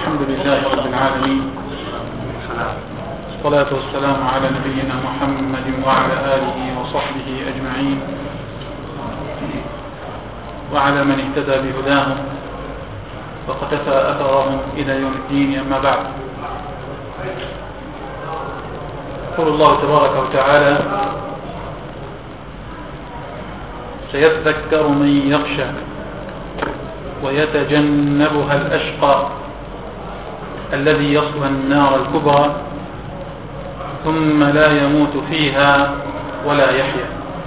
الحمد لله رب العالمين، الصلاة والسلام على نبينا محمد وعلى آله وصحبه أجمعين وعلى من اهتدى بهداهم وقتفى أثرهم إلى يوم الدين. أما بعد، يقول الله تبارك وتعالى: سيذكر من يخشى ويتجنبها الأشقى الذي يصلى النار الكبرى ثم لا يموت فيها ولا يحيا.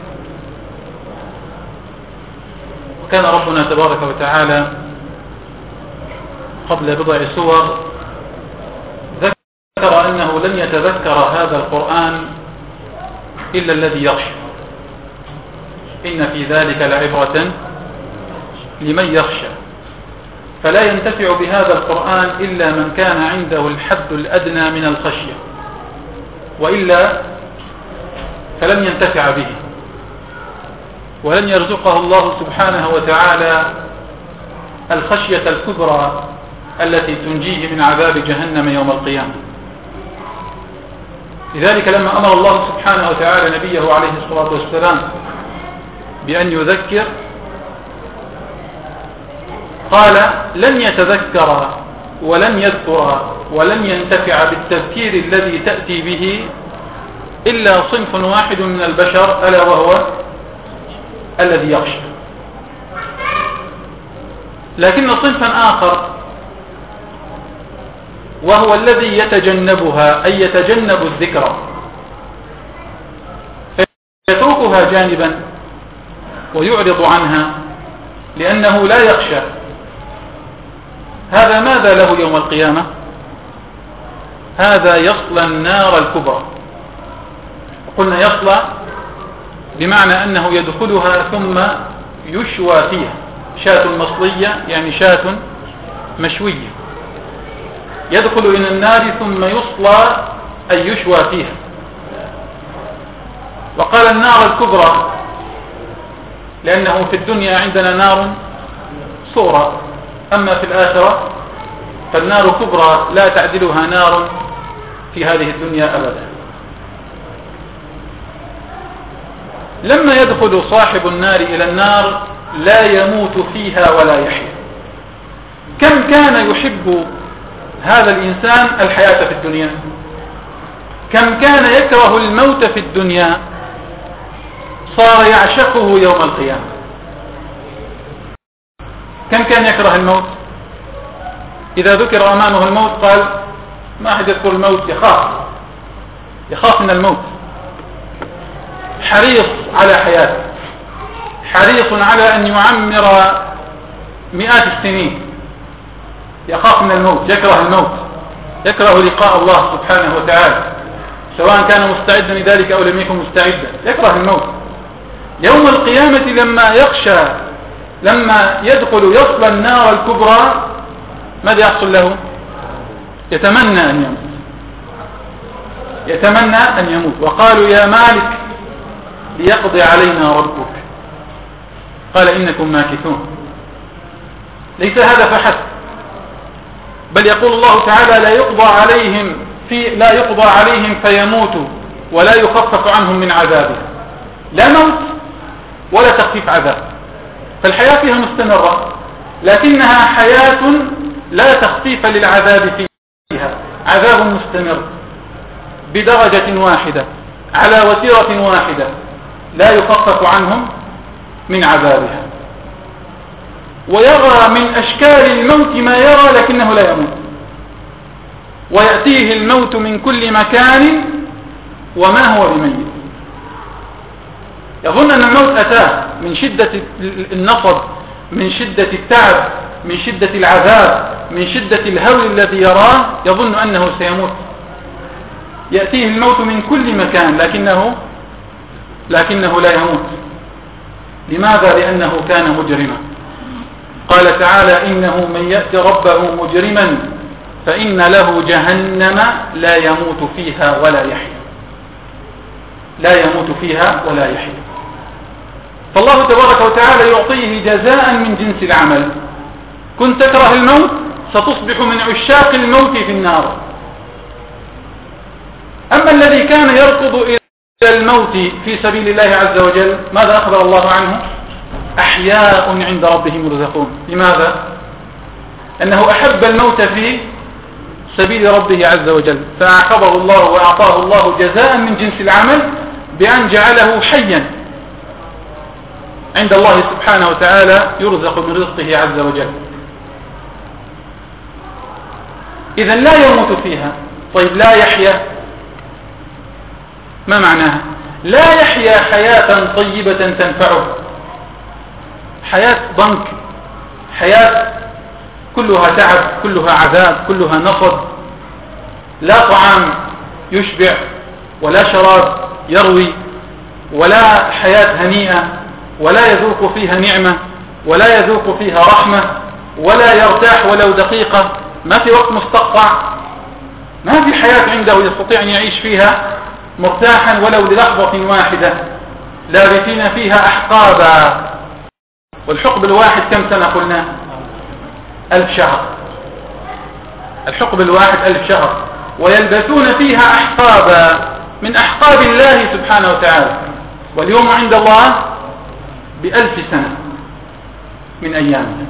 وكان ربنا تبارك وتعالى قبل بضع سور ذكر أنه لن يتذكر هذا القرآن إلا الذي يخشى. إن في ذلك لعبرة لمن يخشى، فلا ينتفع بهذا القرآن إلا من كان عنده الحد الأدنى من الخشية، وإلا فلن ينتفع به، ولن يرزقه الله سبحانه وتعالى الخشية الكبرى التي تنجيه من عذاب جهنم يوم القيامة. لذلك لما أمر الله سبحانه وتعالى نبيه عليه الصلاة والسلام بأن يذكر، قال: لن يتذكر ولن يذكر ولن ينتفع بالتذكير الذي تأتي به إلا صنف واحد من البشر، ألا وهو الذي يخشى. لكن صنفا آخر وهو الذي يتجنبها، أي يتجنب الذكرى، فيتركها جانبا ويعرض عنها لأنه لا يخشى. هذا ماذا له يوم القيامة؟ هذا يصلى النار الكبرى. قلنا يصلى بمعنى أنه يدخلها ثم يشوى فيها. شاة مصلية يعني شاة مشوية، يدخل إلى النار ثم يصلى أي يشوى فيها. وقال النار الكبرى لأنه في الدنيا عندنا نار صغرى، أما في الآخرة فالنار كبرى لا تعدلها نار في هذه الدنيا أبدا. لما يدخل صاحب النار إلى النار لا يموت فيها ولا يحيا. كم كان يحب هذا الإنسان الحياة في الدنيا، كم كان يكره الموت في الدنيا، صار يعشقه يوم القيامة. كم كان يكره الموت، إذا ذكر أمامه الموت قال: ما أحد يذكر الموت، يخاف من الموت، حريص على حياته، حريص على أن يعمر مئات السنين، يخاف من الموت، يكره الموت، يكره لقاء الله سبحانه وتعالى، سواء كان مستعدا لذلك أو لم يكن مستعدا، يكره الموت. يوم القيامة لما يخشى، لما يدخل يصلى النار الكبرى، ماذا يحصل له؟ يتمنى أن يموت، يتمنى أن يموت. وقالوا: يا مالك ليقضي علينا ربك، قال: إنكم ماكثون. ليس هذا فحسب، بل يقول الله تعالى: لا يقضى عليهم فيموتوا ولا يخفف عنهم من عذابه. لا موت ولا تخفيف عذاب، فالحياة فيها مستمرة، لكنها حياة لا تخفيف للعذاب فيها، عذاب مستمر بدرجة واحدة على وتيرة واحدة لا يخفف عنهم من عذابها. ويرى من أشكال الموت ما يرى لكنه لا يموت، ويأتيه الموت من كل مكان وما هو بميت. يظن أن الموت أتاه من شدة النصب، من شدة التعب، من شدة العذاب، من شدة الهول الذي يراه، يظن أنه سيموت. يأتيه الموت من كل مكان لكنه لا يموت. لماذا؟ لأنه كان مجرما. قال تعالى: إنه من يأتي ربه مجرما فإن له جهنم لا يموت فيها ولا يحيا. لا يموت فيها ولا يحيا. فالله تبارك وتعالى يعطيه جزاء من جنس العمل. كنت تكره الموت، ستصبح من عشاق الموت في النار. أما الذي كان يركض إلى الموت في سبيل الله عز وجل ماذا أخبر الله عنه؟ أحياء عند ربهم يرزقون. لماذا؟ أنه أحب الموت في سبيل ربه عز وجل، فأعقبه الله وأعطاه الله جزاء من جنس العمل بأن جعله حيا عند الله سبحانه وتعالى يرزق من رزقه عز وجل. إذن لا يموت فيها. طيب لا يحيا، ما معناها؟ لا يحيا حياة طيبة تنفعه، حياة ضنك، حياة كلها تعب، كلها عذاب، كلها نصب، لا طعام يشبع ولا شراب يروي ولا حياة هنيئة، ولا يذوق فيها نعمة ولا يذوق فيها رحمة، ولا يرتاح ولو دقيقة، ما في وقت مستقطع، ما في حياة عنده يستطيع أن يعيش فيها مرتاحا ولو للحظة واحدة، لابثين فيها أحقابا. والحقب الواحد كم سنة قلنا؟ 1000 شهر. الحقب الواحد 1000 شهر، ويلبثون فيها أحقابا من أحقاب الله سبحانه وتعالى. واليوم عند الله ب1000 سنة من أيامه،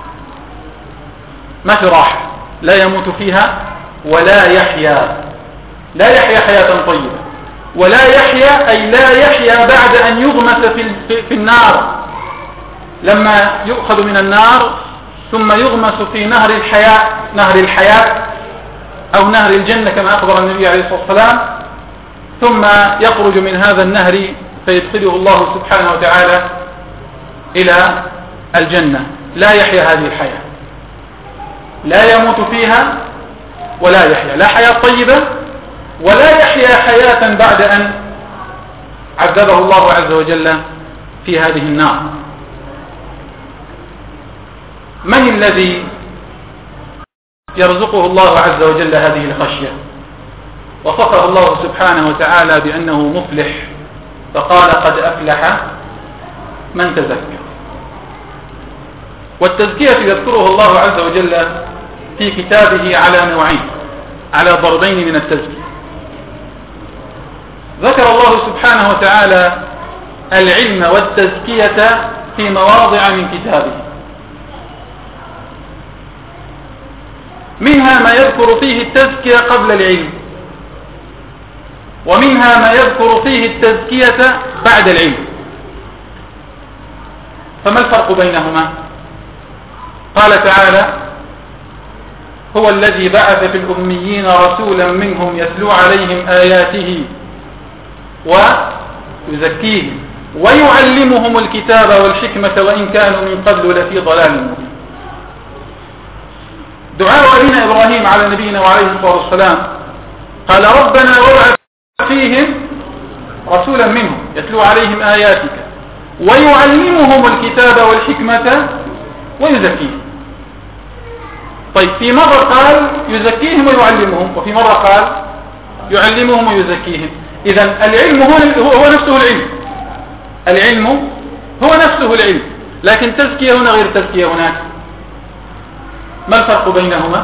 ما في راحة، لا يموت فيها ولا يحيا، لا يحيا حياة طيبة، ولا يحيا أي لا يحيا بعد أن يغمس في النار، لما يؤخذ من النار ثم يغمس في نهر الحياة أو نهر الجنة كما أخبر النبي عليه الصلاة والسلام، ثم يخرج من هذا النهر فيدخله الله سبحانه وتعالى إلى الجنة. لا يحيا هذه الحياة، لا يموت فيها ولا يحيا، لا حياة طيبة ولا يحيا حياة بعد أن عذبه الله عز وجل في هذه النار. من الذي يرزقه الله عز وجل هذه الخشية؟ وصفه الله سبحانه وتعالى بأنه مفلح، فقال قد أفلح من تزكى. والتزكية يذكره الله عز وجل في كتابه على نوعين، على ضربين من التزكية. ذكر الله سبحانه وتعالى العلم والتزكية في مواضع من كتابه، منها ما يذكر فيه التزكية قبل العلم، ومنها ما يذكر فيه التزكية بعد العلم. فما الفرق بينهما؟ قال تعالى: هو الذي بعث في الأميين رسولا منهم يتلو عليهم آياته ويزكيهم ويعلمهم الكتاب والحكمة وإن كانوا من قبل لفي ضلال مبين. دعاء أبينا إبراهيم على نبينا وعليه الصلاة والسلام قال: ربنا وابعث فيهم رسولا منهم يتلو عليهم آياتك ويعلمهم الكتاب والحكمة ويزكيهم. طيب، في مرة قال يزكيهم ويعلمهم، وفي مرة قال يعلمهم ويزكيهم. إذن العلم هو نفسه العلم، العلم هو نفسه العلم، لكن تزكية هنا غير تزكية هناك. ما الفرق بينهما؟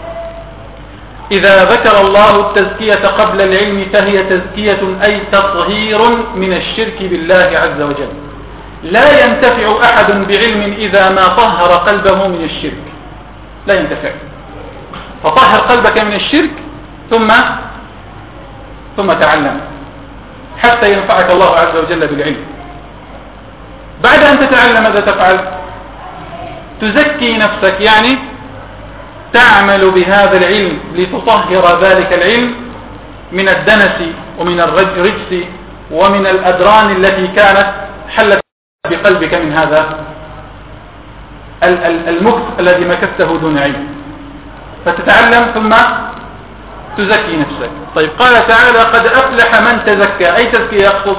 إذا ذكر الله التزكية قبل العلم فهي تزكية أي تطهير من الشرك بالله عز وجل. لا ينتفع أحد بعلم إذا ما طهر قلبه من الشرك، لا ينتفع. فطهر قلبك من الشرك ثم تعلم حتى ينفعك الله عز وجل بالعلم. بعد أن تتعلم ماذا تفعل؟ تزكي نفسك، يعني تعمل بهذا العلم لتطهر ذلك العلم من الدنس ومن الرجس ومن الأدران التي كانت حلت بقلبك من هذا المكت الذي مكثته دون علم. فتتعلم ثم تزكي نفسك. طيب، قال تعالى: قد أفلح من تزكى. أي تزكية يقصد؟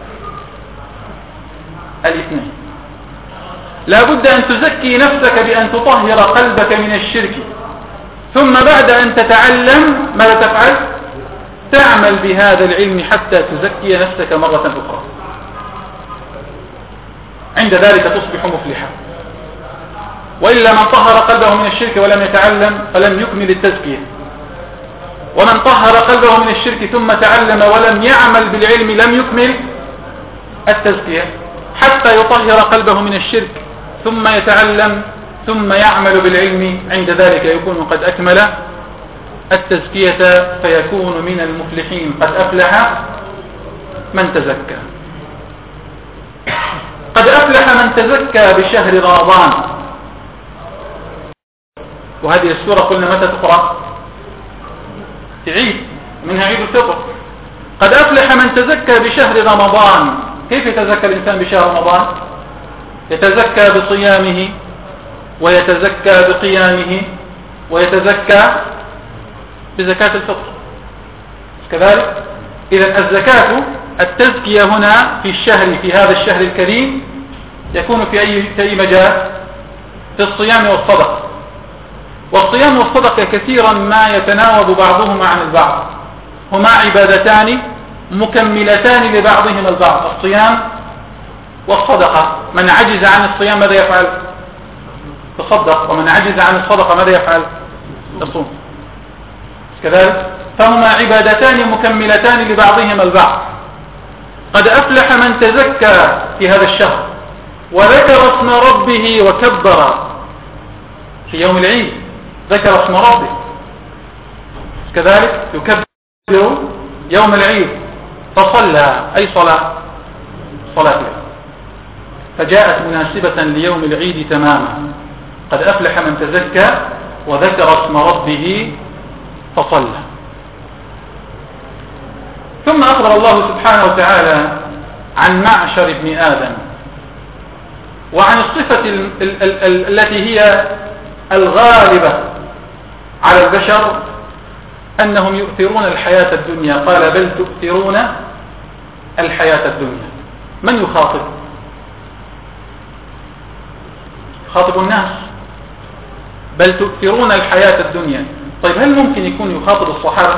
الاثنين. لا بد أن تزكي نفسك بأن تطهر قلبك من الشرك، ثم بعد أن تتعلم ماذا تفعل؟ تعمل بهذا العلم حتى تزكي نفسك مرة أخرى. عند ذلك تصبح مفلحا. وإلا من طهر قلبه من الشرك ولم يتعلم فلم يكمل التزكية، ومن طهر قلبه من الشرك ثم تعلم ولم يعمل بالعلم لم يكمل التزكية، حتى يطهر قلبه من الشرك ثم يتعلم ثم يعمل بالعلم، عند ذلك يكون قد أكمل التزكية فيكون من المفلحين. قد أفلح من تزكى. قد أفلح من تزكى بشهر رمضان. وهذه السورة قلنا متى تقرأ؟ في عيد، منها عيد الفطر. قد أفلح من تزكى بشهر رمضان. كيف يتزكى الإنسان بشهر رمضان؟ يتزكى بصيامه ويتزكى بقيامه ويتزكى بزكاة الفطر كذلك. إذا الزكاة التزكية هنا في الشهر، في هذا الشهر الكريم، يكون في أي مجال؟ في الصيام والصدقة. والصيام والصدقة كثيرا ما يتناوب بعضهما عن البعض، هما عبادتان مكملتان لبعضهما البعض، الصيام والصدقة. من عجز عن الصيام ماذا يفعل؟ تصدق. ومن عجز عن الصدقة ماذا يفعل؟ يصوم كذلك. فهما عبادتان مكملتان لبعضهما البعض. قد أفلح من تزكى في هذا الشهر وذكر اسم ربه وكبر. في يوم العيد ذكر اسم ربه كذلك، يكبر يوم العيد. فصلى، أي صلاة؟ صلاة العيد، فجاءت مناسبة ليوم العيد تماما. قد أفلح من تزكى وذكر اسم ربه فصلى. ثم أخبر الله سبحانه وتعالى عن معشر ابن آدم وعن الصفة التي هي الغالبة على البشر، أنهم يؤثرون الحياة الدنيا. قال بل تؤثرون الحياة الدنيا. من يخاطب؟ يخاطب الناس. بل تؤثرون الحياة الدنيا. طيب هل ممكن يكون يخاطب الصحابة؟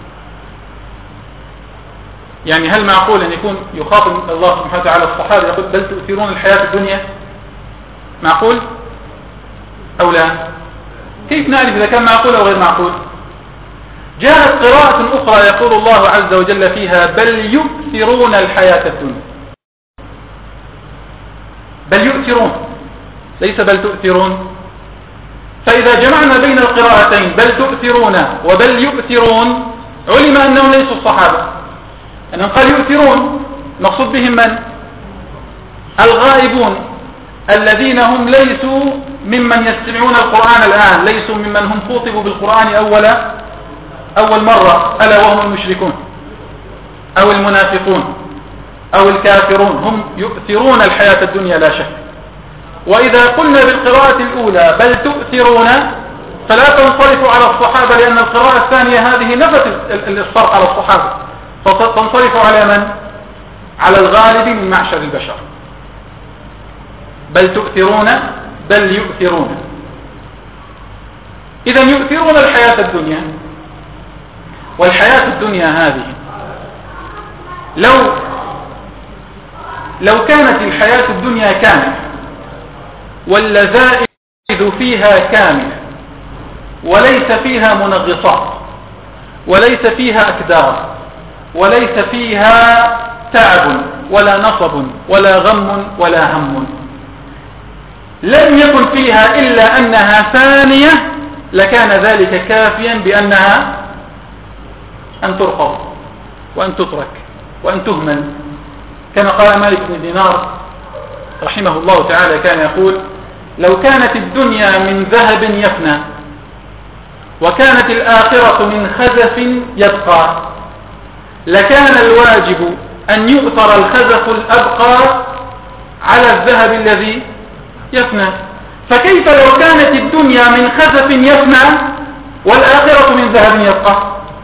يعني هل معقول أن يكون يخاطب الله سبحانه وتعالى الصحابة يقول بل تؤثرون الحياة الدنيا؟ معقول أو لا؟ كيف نعرف إذا كان معقول أو غير معقول؟ جاءت قراءة أخرى يقول الله عز وجل فيها بل يؤثرون الحياة الدنيا. بل يؤثرون، ليس بل تؤثرون. فإذا جمعنا بين القراءتين بل تؤثرون وبل يؤثرون علم أنهم ليسوا الصحابة، أنهم قال يؤثرون. مقصود بهم من؟ الغائبون الذين هم ليسوا ممن يستمعون القرآن الآن، ليسوا ممن هم خوطبوا بالقرآن أول مرة، ألا وهم المشركون أو المنافقون أو الكافرون. هم يؤثرون الحياة الدنيا لا شك. وإذا قلنا بالقراءة الأولى بل تؤثرون فلا تنصرف على الصحابة، لأن القراءة الثانية هذه نفت الصرف على الصحابة، فتنصرف على من؟ على الغالب من معشر البشر. بل تؤثرون بل يؤثرون. إذا يؤثرون الحياة الدنيا. والحياة الدنيا هذه لو كانت الحياة الدنيا كاملة واللذائذ فيها كاملة وليس فيها منغصات وليس فيها أكدار وليس فيها تعب ولا نصب ولا غم ولا هم، لم يكن فيها إلا أنها ثانية، لكان ذلك كافيا بأنها أن ترقب وأن تترك وأن تهمل. كما قال مالك بن دينار رحمه الله تعالى، كان يقول لو كانت الدنيا من ذهب يفنى وكانت الآخرة من خزف يبقى لكان الواجب أن يؤثر الخزف الأبقى على الذهب الذي يفنى. فكيف لو كانت الدنيا من خزف يفنى والآخرة من ذهب يبقى؟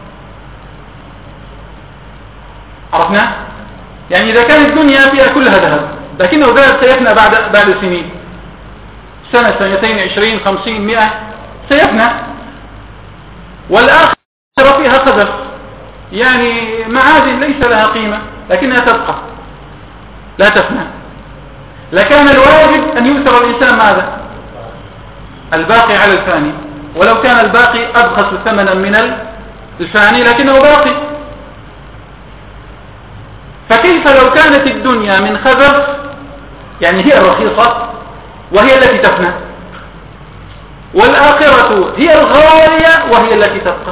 عرفنا؟ يعني إذا كانت الدنيا فيها كلها ذهب لكنه ذهب سيفنى بعد سنين، سنة 2 20 50 100 سيفنى، والآخرة فيها خزف يعني معادن ليس لها قيمة لكنها تبقى لا تفنى، لكان الواجب أن يؤثر الإنسان ماذا؟ الباقي على الفاني، ولو كان الباقي أبخس ثمنا من الفاني لكنه باقي. فكيف لو كانت الدنيا من خزف، يعني هي الرخيصة وهي التي تفنى، والآخرة هي الغالية وهي التي تبقى؟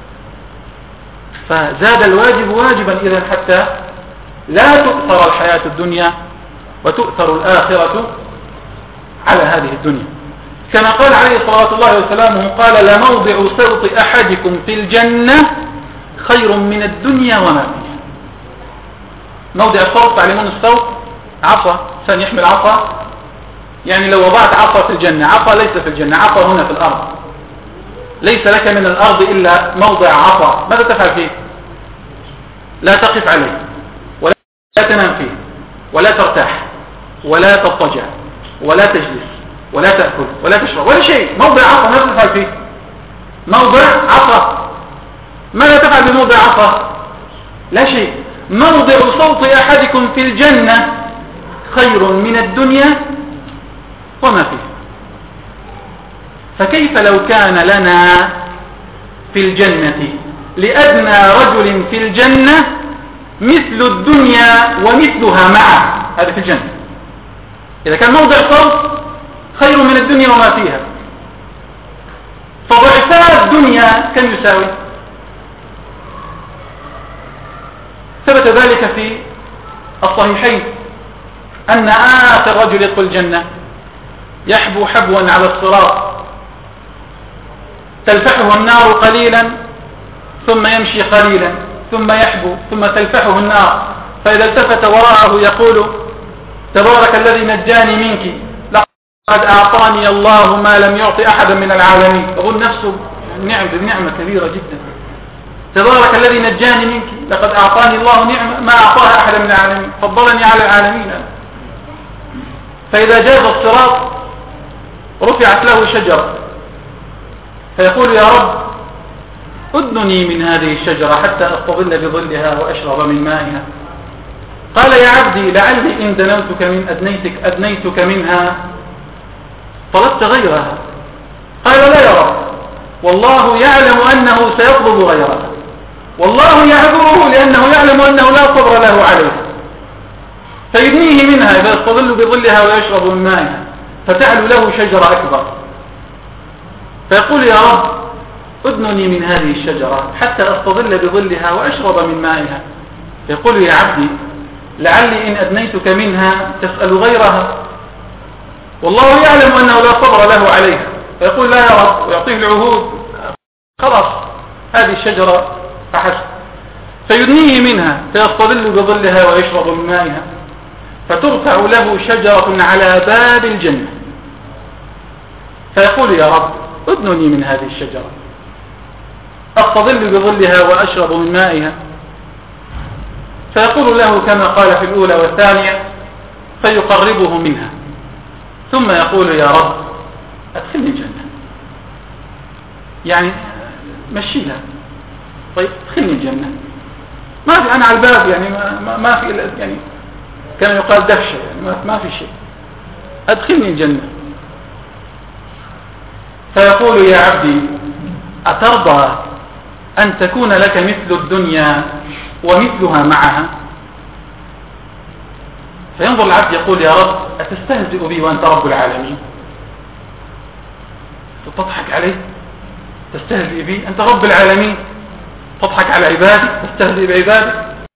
فزاد الواجب واجبا إذن حتى لا تؤثر الحياة الدنيا وتؤثر الآخرة على هذه الدنيا. كما قال عليه الصلاة والله وسلامه قال: لموضع صوت أحدكم في الجنة خير من الدنيا وما فيها. موضع الصوت، تعلمون الصوت عصا، إنسان يحمل عصا، يعني لو وضعت عصا في الجنة، عصا ليس في الجنة، عصا هنا في الأرض، ليس لك من الأرض إلا موضع عصا، ماذا تفعل فيه؟ لا تقف عليه، ولا تنام فيه، ولا ترتاح، ولا تضطجع، ولا تجلس، ولا تأكل، ولا تشرب، ولا شيء. موضع عصا ماذا تفعل فيه؟ موضع عصا، ماذا تفعل بموضع عصا؟ لا شيء. موضع صوت أحدكم في الجنة خير من الدنيا وما فيه. فكيف لو كان لنا في الجنة لأدنى رجل في الجنة مثل الدنيا ومثلها معه؟ هذا في الجنة. إذا كان موضع صوت خير من الدنيا وما فيها، فضعفاء الدنيا كم يساوي؟ ثبت ذلك في الصحيحين أن آخر رجل يدخل الجنة يحبو حبوا على الصراط تلفحه النار قليلا ثم يمشي قليلا ثم يحبو ثم تلفحه النار، فإذا التفت وراءه يقول: تبارك الذي نجاني منك، لقد أعطاني الله ما لم يعطي أحدا من العالمين. يقول نفسه نعمة كبيرة جدا، تبارك الذي نجاني منك، لقد أعطاني الله نعمة ما أعطاها أحدا من العالمين، فضلني على العالمين. فإذا جاز الصراط رفعت له شجرة فيقول: يا رب أدنني من هذه الشجرة حتى أستظل بظلها وأشرب من مائها. قال: يا عبدي لعلي إن أدنيتك منها طلبت غيرها. قال: لا يا رب، والله يعلم أنه سيطلب غيرها، والله يعذره لأنه يعلم أنه لا صبر له عليه، فيدنيه منها فيستظل بظلها ويشرب من مائها، فتعلو له شجرة أكبر، فيقول: يا رب أدنني من هذه الشجرة حتى أستظل بظلها وأشرب من مائها. يقول: يا عبدي لعلي إن أدنيتك منها تسأل غيرها، والله يعلم أنه لا صبر له عليها. فيقول: لا يا رب، ويعطيه العهود، خلاص هذه الشجرة فحسب. فيدنيه منها فيستظل بظلها ويشرب من مائها، فترفع له شجرة على باب الجنة، فيقول: يا رب أدنني من هذه الشجرة أستظل بظلها وأشرب من مائها. فيقول له كما قال في الأولى والثانية، فيقربه منها، ثم يقول: يا رب أدخلني الجنة، يعني مشيها، طيب ادخلني الجنة، ما في، أنا على الباب، يعني ما في، يعني كما يقال دفشة، يعني ما في شيء، أدخلني الجنة. فيقول: يا عبدي أترضى أن تكون لك مثل الدنيا ومثلها معها؟ فينظر العبد يقول: يا رب أتستهزئ بي وأنت رب العالمين؟ تضحك علي؟ تستهزئ بي؟ أنت رب العالمين، تضحك على عبادي، تستهزئ بعبادي؟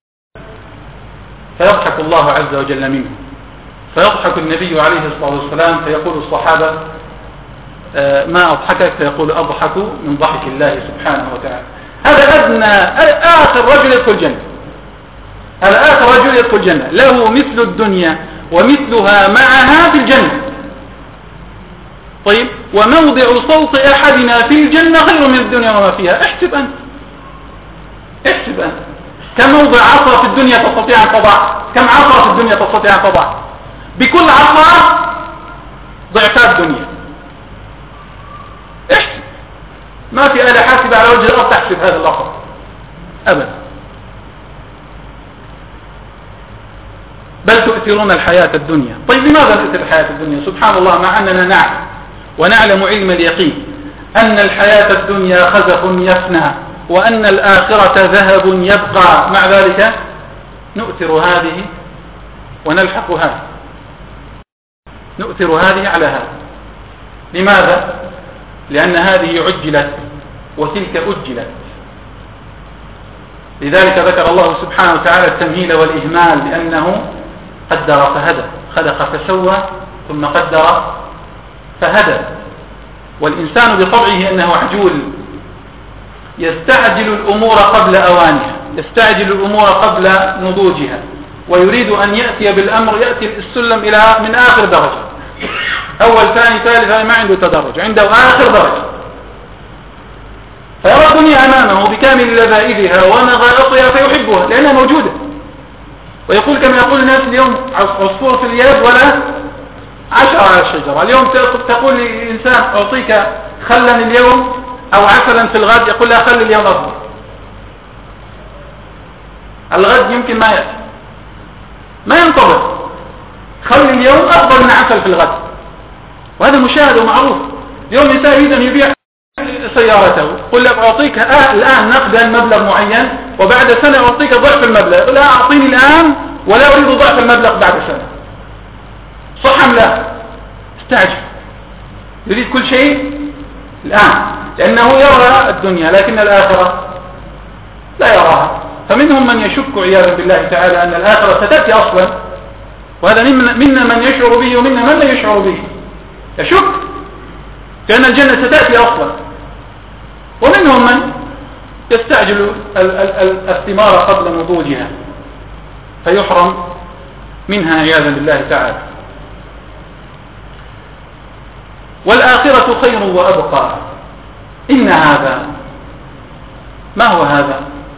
فيضحك الله عز وجل منه، فيضحك النبي عليه الصلاة والسلام، فيقول الصحابة: ما أضحكك؟ فيقول: أضحك من ضحك الله سبحانه وتعالى. هذا أدنى آخر رجل يدخل الجنة، هذا آخر رجل يدخل الجنة، له مثل الدنيا ومثلها معها في الجنة. طيب، وموضع صوت أحدنا في الجنة خير من الدنيا وما فيها. احسب أنت كم موضع عصا في الدنيا تستطيع أن تضع؟ كم عصا في الدنيا تستطيع أن تضع؟ بكل عصا ضعفاء الدنيا. احسب، ما في آلة حاسبة على وجه الأرض تحسب هذا الأمر أبدا. بل تؤثرون الحياة الدنيا. طيب، لماذا نؤثر الحياة الدنيا؟ سبحان الله، مع أننا نعلم ونعلم علم اليقين أن الحياة الدنيا خزف يفنى وأن الآخرة ذهب يبقى، مع ذلك نؤثر هذه ونلحق هذه، نؤثر هذه على هذه. لماذا؟ لأن هذه عجلت وتلك أجلت. لذلك ذكر الله سبحانه وتعالى التمهيل والإهمال، لأنه قدر فهدى، خلق فسوى ثم قدر فهدى. والإنسان بطبعه أنه عجول، يستعجل الأمور قبل أوانها، يستعجل الأمور قبل نضوجها، ويريد أن يأتي بالأمر، يأتي السلم إلى من آخر درجة، أول ثاني ثالث، ما عنده تدرج، عنده آخر درجة، فيرى الدنيا أمامه بكامل لذائذها ونغائطها فيحبها لأنها موجودة. ويقول كما يقول الناس اليوم: عصفور في اليد ولا 10 على الشجرة. اليوم تقول لإنسان: أعطيك خلا اليوم أو عسلا في الغد، يقول لا، خل اليوم أفضل، الغد يمكن ما يأتي، ما ينتظر، خل اليوم أفضل من عسل في الغد. وهذا مشاهد ومعروف. اليوم إنسان يريد أن يبيع سيارته، قل لك: أعطيك الآن نقدا مبلغ معين وبعد سنة أعطيك ضعف المبلغ. لا، أعطيني الآن ولا أريد ضعف المبلغ بعد سنة. صح أم لا؟ استعجل، يريد كل شيء الآن، لأنه يرى الدنيا لكن الآخرة لا يراها. فمنهم من يشك عياذا بالله تعالى أن الآخرة ستأتي أصلا، وهذا منا من يشعر به ومنا من لا يشعر به، يشك كأن الجنة ستأتي أصلا. ومنهم من يستعجل الثمار قبل نضوجها فيحرم منها عياذا بالله تعالى. والآخرة خير وأبقى. إن هذا، ما هو هذا؟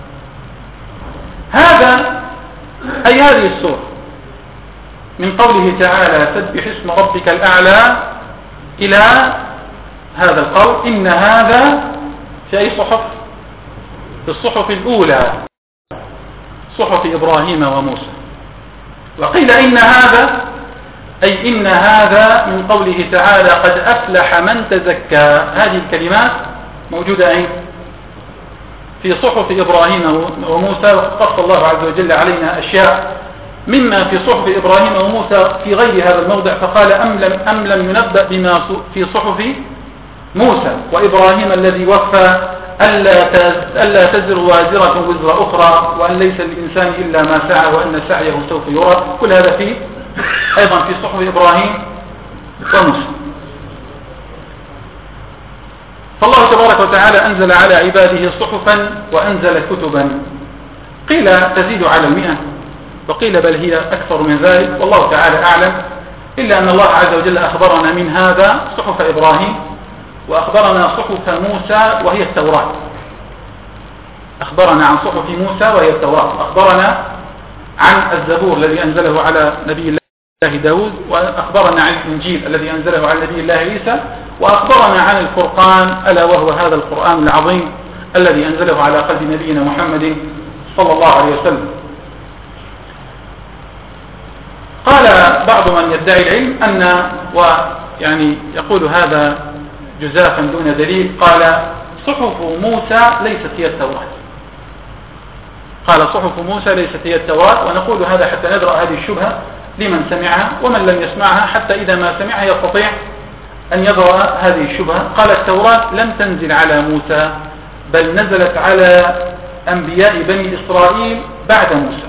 هذا أي هذه السورة، من قوله تعالى: سبح اسم ربك الأعلى، إلى هذا القول: إن هذا في أي صحف؟ في الصحف الأولى، صحف إبراهيم وموسى. وقيل إن هذا أي إن هذا من قوله تعالى: قد أفلح من تزكى. هذه الكلمات موجودة أين؟ في صحف إبراهيم وموسى. وقص الله عز وجل علينا أشياء مما في صحف إبراهيم وموسى في غير هذا الموضع، فقال: أم لم ينبأ بما في صحف موسى وإبراهيم الذي وفى ألا تزر وازرة وزر أخرى، وأن ليس للإنسان إلا ما سعى وأن سعيه سوف يرى. كل هذا أيضا في صحف إبراهيم وموسى. فالله تبارك وتعالى أنزل على عباده صحفا وأنزل كتبا، قيل تزيد على 100 وقيل بل هي أكثر من ذلك، والله تعالى أعلم. إلا أن الله عز وجل أخبرنا من هذا صحف إبراهيم، وأخبرنا صحف موسى وهي التوراة. أخبرنا عن صحف موسى وهي التوراة، أخبرنا عن الزبور الذي أنزله على نبي الله داود، وأخبرنا عن الإنجيل الذي أنزله على نبي الله عيسى، وأخبرنا عن القرآن، ألا وهو هذا القرآن العظيم الذي أنزله على قلب نبينا محمد صلى الله عليه وسلم. قال بعض من يدعي العلم أن، ويعني يقول هذا جزافا دون دليل، قال: صحف موسى ليست هي التوراة. قال: صحف موسى ليست هي التوراة. ونقول هذا حتى ندرأ هذه الشبهة لمن سمعها، ومن لم يسمعها حتى إذا ما سمعها يستطيع أن يدرأ هذه الشبهة. قال: التوراة لم تنزل على موسى، بل نزلت على أنبياء بني إسرائيل بعد موسى.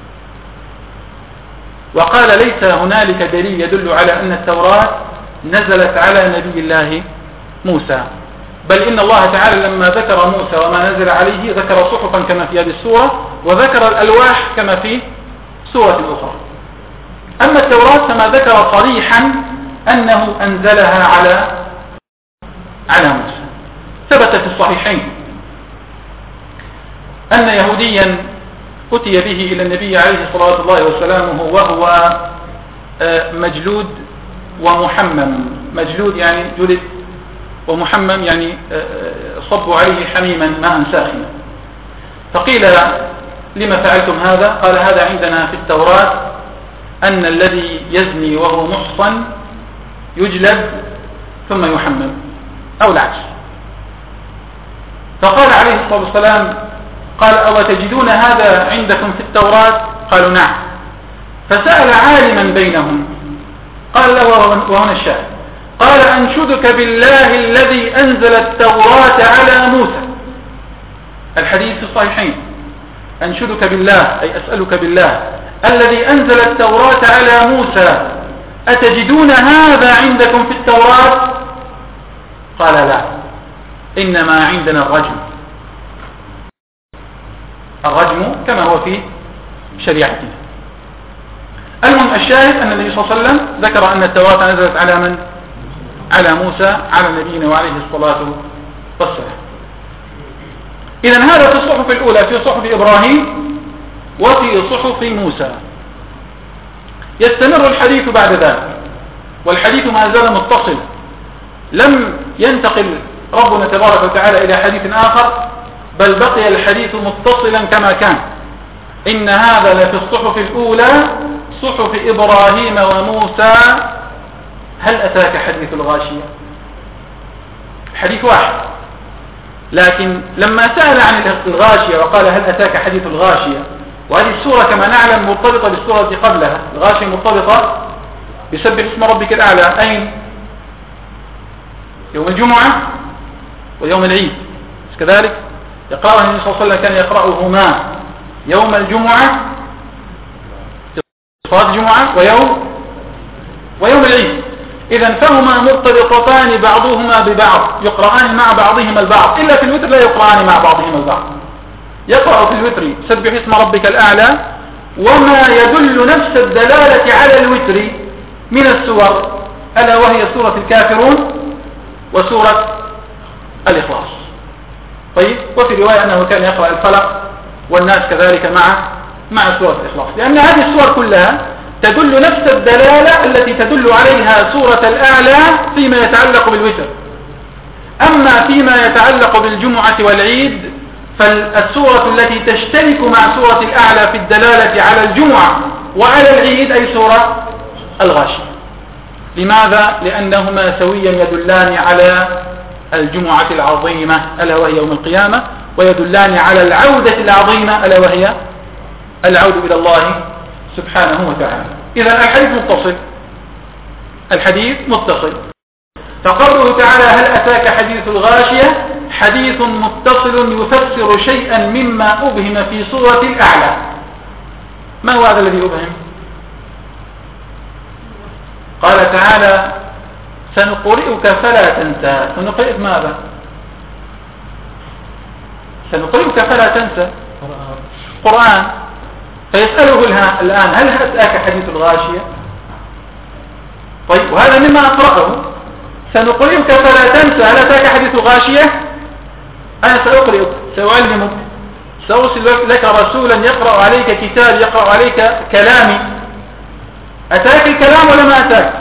وقال: ليس هنالك دليل يدل على أن التوراة نزلت على نبي الله موسى، بل إن الله تعالى لما ذكر موسى وما نزل عليه ذكر صحفا كما في هذه السورة، وذكر الألواح كما في سورة أخرى. أما التوراة فما ذكر صريحا أنه أنزلها على موسى. ثبت في الصحيحين أن يهوديا أتي به إلى النبي عليه الصلاة والسلام وهو مجلود ومحمم. مجلود يعني جلد، ومحمم يعني صبوا عليه حميما ماء ساخنا. فقيل: لما فعلتم هذا؟ قال: هذا عندنا في التوراة أن الذي يزني وهو محصن يجلد ثم يحمل أو العكس. فقال عليه الصلاة والسلام قال أو تجدون هذا عندكم في التوراة؟ قالوا نعم. فسأل عالما بينهم قال له وهنا الشاهد قال أنشدك بالله الذي أنزل التوراة على موسى. الحديث في الصحيحين. أنشدك بالله أي أسألك بالله الذي أنزل التوراة على موسى أتجدون هذا عندكم في التوراة؟ قال لا إنما عندنا الرجم. الرجم كما هو في شريعتنا. المهم الشاهد أن النبي صلى الله عليه وسلم ذكر أن التوراة نزلت على من؟ على موسى على نبينا وعليه الصلاة والسلام. إذن هذا في الصحف الأولى في صحف إبراهيم وفي صحف موسى. يستمر الحديث بعد ذلك والحديث ما زال متصل، لم ينتقل ربنا تبارك وتعالى إلى حديث آخر بل بقي الحديث متصلا كما كان. إن هذا لفي الصحف الأولى صحف إبراهيم وموسى. هل أتاك حديث الغاشية؟ حديث واحد، لكن لما سأل عن الغاشية وقال هل أتاك حديث الغاشية، وهذه السورة كما نعلم مرتبطة بالسورة التي قبلها. الغاشية مرتبطة بسبح اسم ربك الأعلى أين؟ يوم الجمعة ويوم العيد كذلك يقرأه النبي صلى الله عليه وسلم كان يقرأهما يوم الجمعة صلاة الجمعة ويوم العيد. إذن فهما مرتبطتان بعضهما ببعض يقرآن مع بعضهما البعض، إلا في الوتر لا يقرآن مع بعضهما البعض. يقرأ في الوتر سبح اسم ربك الأعلى وما يدل نفس الدلالة على الوتر من السور ألا وهي سورة الكافرون وسورة الإخلاص. طيب، وفي رواية أنه كان يقرأ الفلق والناس كذلك مع سورة الإخلاص، لأن هذه السور كلها تدل نفس الدلالة التي تدل عليها سورة الأعلى فيما يتعلق بالوتر. أما فيما يتعلق بالجمعة والعيد فالسورة التي تشترك مع سورة الأعلى في الدلالة على الجمعة وعلى العيد أي سورة الغاشية. لماذا؟ لأنهما سويا يدلان على الجمعة العظيمة ألا وهي يوم القيامة، ويدلان على العودة العظيمة ألا وهي العودة إلى الله سبحانه وتعالى. إذا الحديث متصل. فقوله تعالى هل أتاك حديث الغاشية حديث متصل يفسر شيئا مما أبهم في سورة الأعلى. ما هو هذا الذي أبهم؟ قال تعالى سنقرئك فلا تنسى. سنقرئك ماذا؟ سنقرئك فلا تنسى قرآن. فيسأله الآن هل أتاك حديث الغاشية؟ طيب، وهذا مما أقرأه سنقرئك فلا تنسى. هل أتاك حديث الغاشية؟ أنا سأقرئك سأعلمك سأرسل لك رسولا يقرأ عليك كتاب يقرأ عليك كلامي. أتاك الكلام ولا ما أتاك؟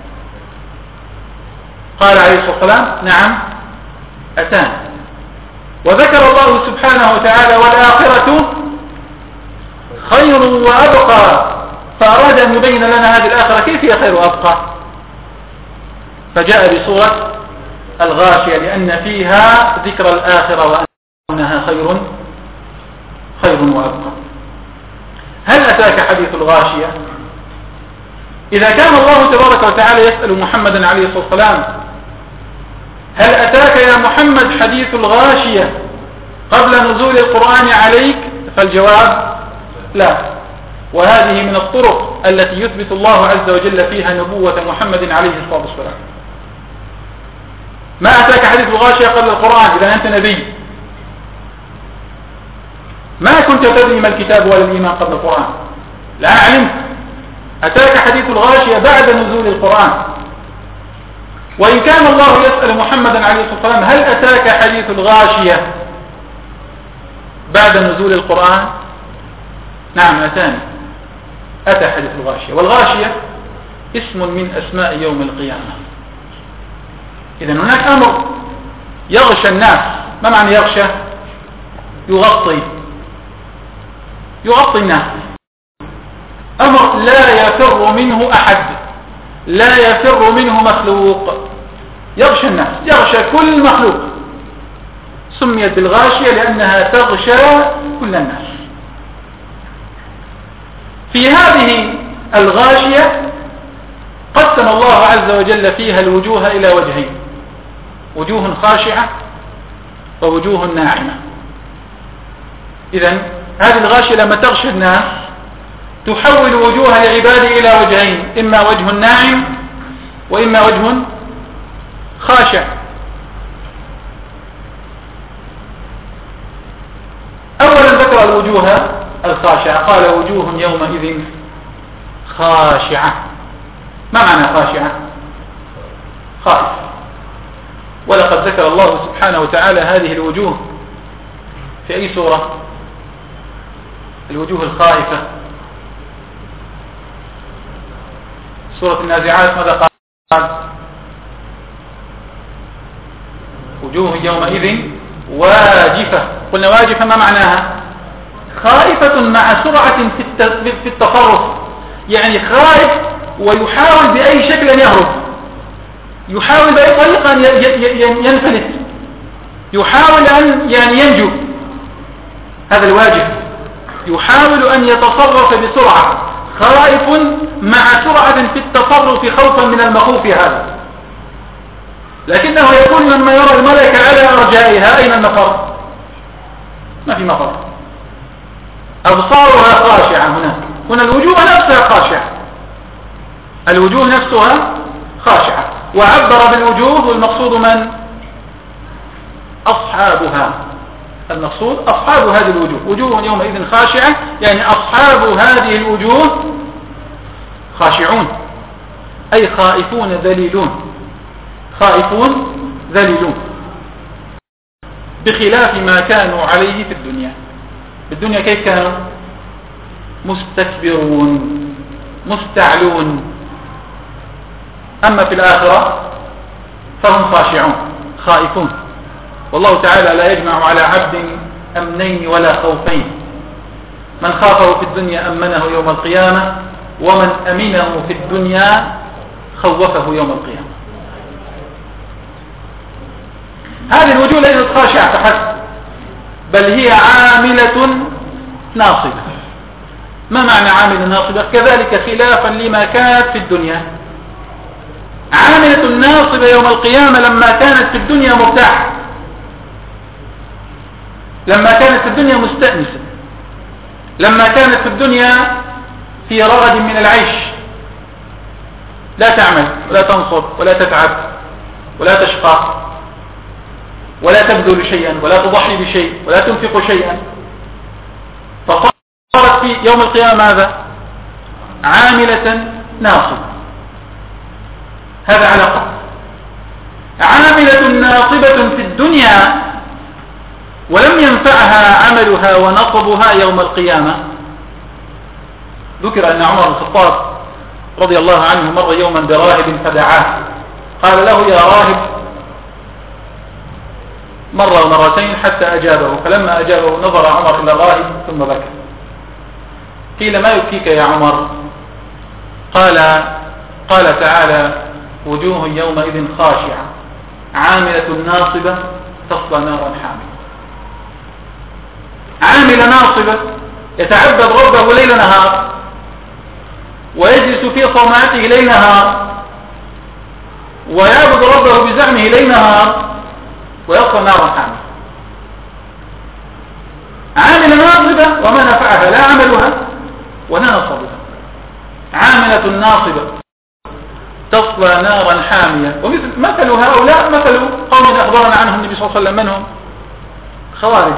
قال عليه الصلاة والسلام نعم أتانا. وذكر الله سبحانه وتعالى والآخرة خير وأبقى، فأراد أن يبين لنا هذه الآخرة كيف هي خير وأبقى، فجاء بصورة الغاشية لأن فيها ذكر الآخرة وأنها خير وأبقى. هل أتاك حديث الغاشية؟ إذا كان الله تبارك وتعالى يسأل محمدا عليه الصلاة والسلام هل أتاك يا محمد حديث الغاشية قبل نزول القرآن عليك، فالجواب لا. وهذه من الطرق التي يثبت الله عز وجل فيها نبوة محمد عليه الصلاة والسلام. ما أتاك حديث الغاشية قبل القرآن إذا أنت نبي، ما كنت تدري ما الكتاب ولا الإيمان قبل القرآن، لا علمت. أتاك حديث الغاشية بعد نزول القرآن. وإن كان الله يسأل محمدا عليه الصلاة والسلام هل أتاك حديث الغاشية بعد نزول القرآن، نعم أتى حديث الغاشية. والغاشية اسم من أسماء يوم القيامة. إذن هناك أمر يغشى الناس. ما معنى يغشى؟ يغطي الناس. أمر لا يفر منه أحد، لا يفر منه مخلوق. يغشى الناس، يغشى كل مخلوق. سميت بالغاشية لأنها تغشى كل الناس. في هذه الغاشية قسم الله عز وجل فيها الوجوه إلى وجهين: وجوه خاشعة ووجوه ناعمة. إذن هذه الغاشية لما تغشى الناس تحول وجوه العباد إلى وجهين: إما وجه ناعم وإما وجه خاشع. أولا ذكر الوجوه الخاشعة، قال: وجوه يومئذ خاشعة. ما معنى خاشعة؟ خائف. ولقد ذكر الله سبحانه وتعالى هذه الوجوه في أي سورة؟ الوجوه الخائفة. سورة النازعات ماذا قال؟ وجوه يومئذ واجفة. قلنا واجفة، ما معناها؟ خائفة مع سرعة في التصرف، يعني خائف ويحاول بأي شكل أن يهرب، يحاول بأي طريقة أن ينفلت، يحاول أن ينجو. هذا الواجب، يحاول أن يتصرف بسرعة، خائف مع سرعة في التصرف خوفا من المخوف هذا. لكنه يقول لما يرى الملك على أرجائها: أين المفر؟ ما في مفر. أبصارها خاشعة. هنا الوجوه نفسها خاشعة، الوجوه نفسها خاشعة. وعبر بالوجوه، والمقصود من؟ أصحابها. المقصود أصحاب هذه الوجوه. وجوه يومئذ خاشعة يعني أصحاب هذه الوجوه خاشعون، أي خائفون ذليلون. خائفون ذليلون، بخلاف ما كانوا عليه في الدنيا. في الدنيا كيف كانوا؟ مستكبرون مستعلون. أما في الآخرة فهم خاشعون خائفون. والله تعالى لا يجمع على عبد أمنين ولا خوفين: من خافه في الدنيا أمنه يوم القيامة، ومن أمنه في الدنيا خوفه يوم القيامة. هذه الوجوه ليست خاشعة فحسب، بل هي عاملة ناصبة. ما معنى عاملة ناصبة؟ كذلك خلافا لما كانت في الدنيا. عاملة ناصبة يوم القيامة لما كانت في الدنيا مرتاحة، لما كانت في الدنيا مستأنسة، لما كانت في الدنيا في رغد من العيش، لا تعمل ولا تنصب ولا تتعب ولا تشقى ولا تبذل شيئا ولا تضحي بشيء ولا تنفق شيئا. فصارت في يوم القيامة ماذا؟ عاملة ناصبة. هذا علاقة. عاملة ناصبة في الدنيا ولم ينفعها عملها ونصبها يوم القيامة. ذكر أن عمر بن الخطاب رضي الله عنه مر يوما براهب فدعاه، قال له: يا راهب. مرة ومرتين حتى أجابه، فلما أجابه نظر عمر إلى الراهب ثم بكى. قيل: ما يبكيك يا عمر؟ قال تعالى: وجوه يومئذ خاشعة عاملة ناصبة تصلى نارا حامية. عاملة ناصبة يتعبد ربه ليل نهار، ويجلس في صومعته ليل نهار، ويعبد ربه بزعمه ليل نهار، ويصلى نارا حامية. عاملة ناصبة وما نفعها لا عملها ولا نصبها. عاملة ناصبة تصلى نارا حامية. ومثل مثل هؤلاء مثل قوم أخبرنا عنهم النبي صلى الله عليه وسلم. من هم؟ خوارج.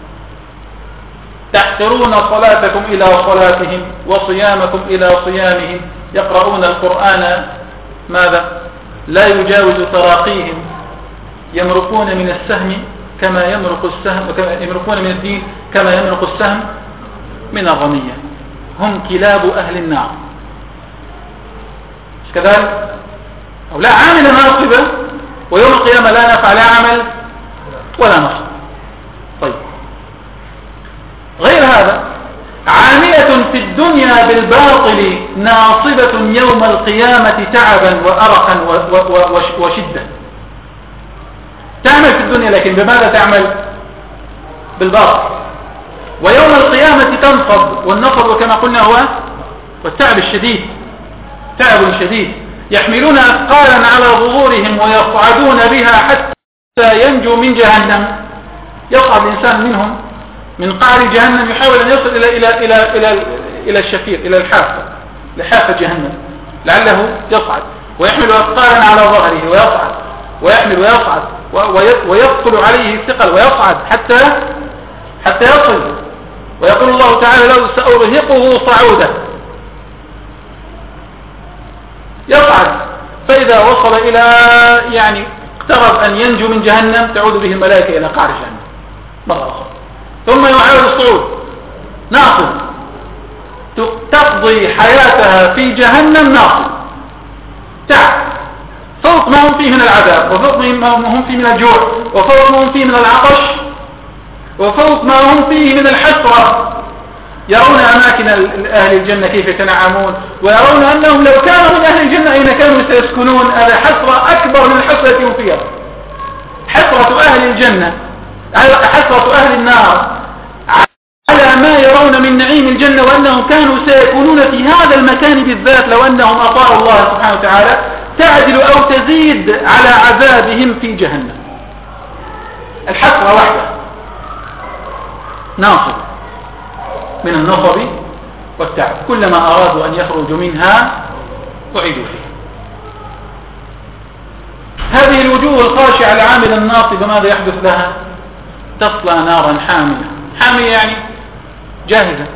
تحقرون صلاتكم إلى صلاتهم وصيامكم إلى صيامهم، يقرؤون القرآن ماذا؟ لا يجاوز تراقيهم، يمرقون من السهم كما يمرق السهم، يمرقون من الدين كما يمرق السهم من الرمية. هم كلاب أهل النار. مش كذلك؟ أو لا عامل ناصبة، ويوم القيامة لا نفع لا عمل ولا نصب. طيب، غير هذا عاملة في الدنيا بالباطل ناصبة يوم القيامة تعبا وأرقا وشدة. الدنيا، لكن بماذا تعمل؟ بالباطل. ويوم القيامة تنفض، والنفض كما قلنا هو والتعب الشديد، تعب شديد. يحملون أثقالا على ظهورهم ويصعدون بها حتى ينجوا من جهنم. يصعد الإنسان منهم من قعر جهنم، يحاول أن يصل إلى الشفير، إلى الحافة، لحافة جهنم لعله يصعد، ويحمل أثقالا على ظهره ويصعد، ويحمل ويصعد ويثقل عليه الثقل ويصعد حتى يصل. ويقول الله تعالى له سأرهقه صعودا، يصعد، فإذا وصل إلى يعني اقترب أن ينجو من جهنم تعود به الملائكة إلى قعر جهنم مرة أخرى، ثم يعاود الصعود. ناصب تقضي حياتها في جهنم، ناصب تعب فوق ما هم فيه من العذاب، وفوق ما هم فيه من الجوع، وفوق ما هم فيه من العطش، وفوق ما هم فيه من الحسرة. يرون أماكن أهل الجنة كيف يتنعمون، ويرون أنهم لو كانوا من أهل الجنة أين كانوا سيسكنون. هذا حسرة أكبر من الحسرة التي هم فيها. حسرة أهل الجنة، حسرة أهل النار على ما يرون من نعيم الجنة، وأنهم كانوا سيكونون في هذا المكان بالذات لو أنهم أطاعوا الله سبحانه وتعالى، تعدل أو تزيد على عذابهم في جهنم. الحسرة واحدة، ناصب من النصب والتعب، كلما أرادوا أن يخرجوا منها أعيدوا فيها. هذه الوجوه الخاشعة العامل الناصب ماذا يحدث لها؟ تصلى نارا حامية. حامية يعني جاهزة،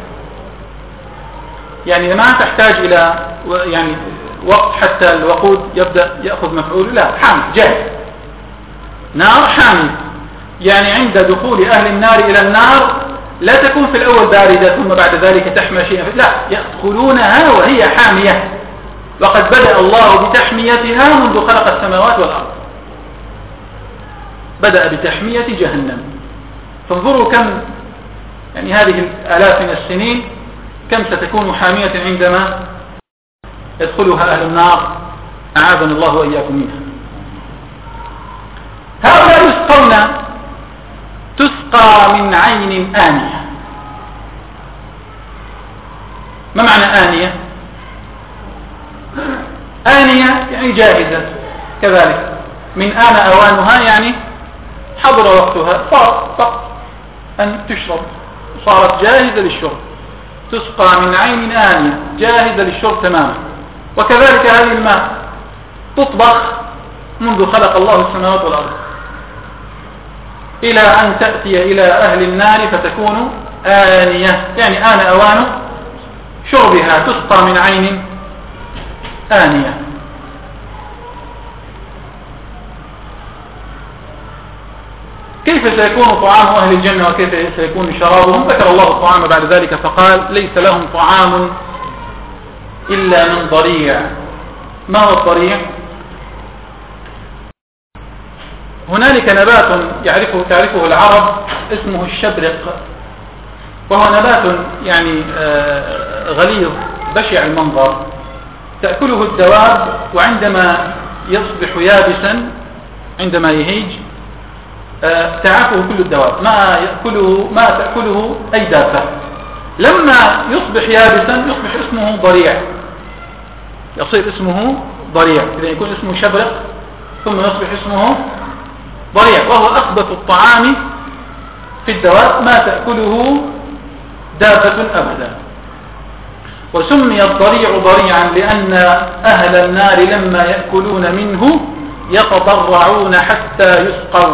يعني ما تحتاج إلى يعني وقت حتى الوقود يبدأ يأخذ مفعول، لا، حامي جاهز. نار حامية يعني عند دخول أهل النار إلى النار لا تكون في الأول باردة ثم بعد ذلك تحمى شيئا، لا، يدخلونها وهي حامية. وقد بدأ الله بتحميتها منذ خلق السماوات والأرض، بدأ بتحمية جهنم. فانظروا كم يعني هذه الآلاف من السنين كم ستكون حامية عندما يدخلها أهل النار، أعاذنا الله وإياكم منها. هؤلاء يسقون، تسقى من عين آنية. ما معنى آنية؟ آنية يعني جاهزة، كذلك من آن أوانها يعني حضر وقتها، صار فقط أن تشرب، صارت جاهزة للشرب. تسقى من عين آنية جاهزة للشرب تماما. وكذلك هذه الماء تطبخ منذ خلق الله السماوات والأرض إلى أن تأتي إلى أهل النار فتكون آنية، يعني آن أوان شربها، تسقى من عين آنية. كيف سيكون طعام أهل الجنة وكيف سيكون شرابهم؟ ذكر الله الطعام بعد ذلك فقال ليس لهم طعام إلا من ضريع. ما هو الضريع؟ هنالك نبات تعرفه العرب اسمه الشبرق، وهو نبات يعني غليظ بشع المنظر، تأكله الدواب، وعندما يصبح يابسا عندما يهيج تعافه كل الدواب، ما تأكله أي دابة. لما يصبح يابسا يصبح اسمه ضريع، يصير اسمه ضريع، إذا يكون اسمه شبرق ثم يصبح اسمه ضريع، وهو أخبث الطعام في الدواب، ما تأكله دابة أبدا. وسمي الضريع ضريعا لأن أهل النار لما يأكلون منه يتضرعون حتى يسقوا،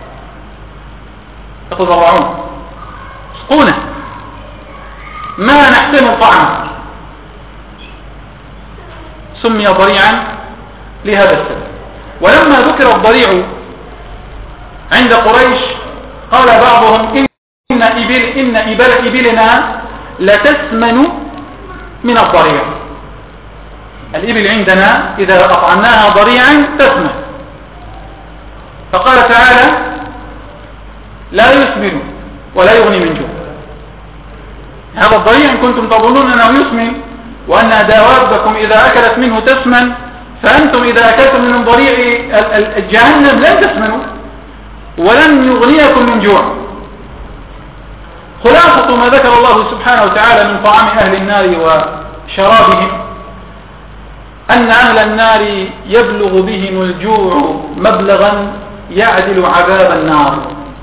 يتضرعون، اسقونا ما نحتمل طعمه. سمي ضريعا لهذا السبب. ولما ذكر الضريع عند قريش قال بعضهم إن إبلنا لتسمن من الضريع. الإبل عندنا إذا أطعمناها ضريعا تسمن. فقال تعالى لا يسمن ولا يغني من جوع. هذا الضريع إن كنتم تظنون أنه يسمن وأن دوابكم إذا أكلت منه تسمن، فأنتم إذا أكلتم من ضريع الجهنم لن تسمنوا، ولن يغنيكم من جوع. خلاصة ما ذكر الله سبحانه وتعالى من طعام أهل النار وشرابهم أن أهل النار يبلغ بهم الجوع مبلغا يعدل عذاب النار.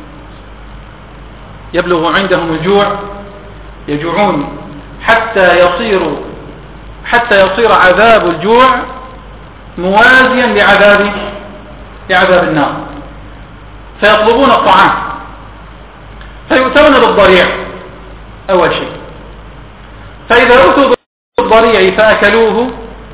يبلغ عندهم الجوع، يجوعون حتى يصير عذاب الجوع موازيا لعذاب النار، فيطلبون الطعام فيؤتون بالضريع أول شيء، فإذا أتوا بالضريع فأكلوه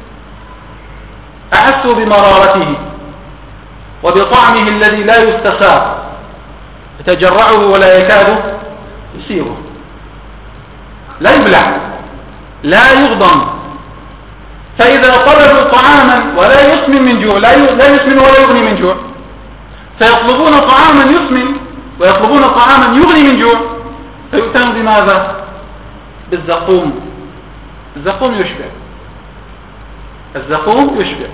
أحسوا بمرارته وبطعمه الذي لا يستساغ، يتجرعه ولا يكاد يسيره، لا يبلع لا يغضم. فإذا طلبوا طعاما ولا يسمن من جوع، لا يسمن ولا يغني من جوع، فيطلبون طعاما يسمن ويطلبون طعاما يغني من جوع، فيؤتون بماذا؟ بالزقوم. الزقوم يشبع.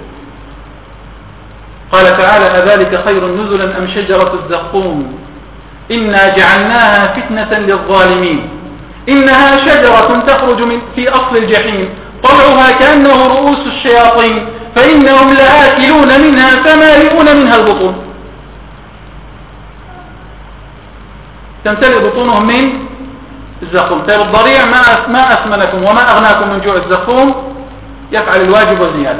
قال تعالى: أذلك خير نزلا أم شجرة الزقوم إنا جعلناها فتنة للظالمين إنها شجرة تخرج في أصل الجحيم طلعها كأنه رؤوس الشياطين فإنهم لآكلون منها فمالئون منها البطون. تمتلئ بطونهم من الزقوم. طيب الضريع ما أثمنكم وما أغناكم من جوع الزقوم، يفعل الواجب والزيادة.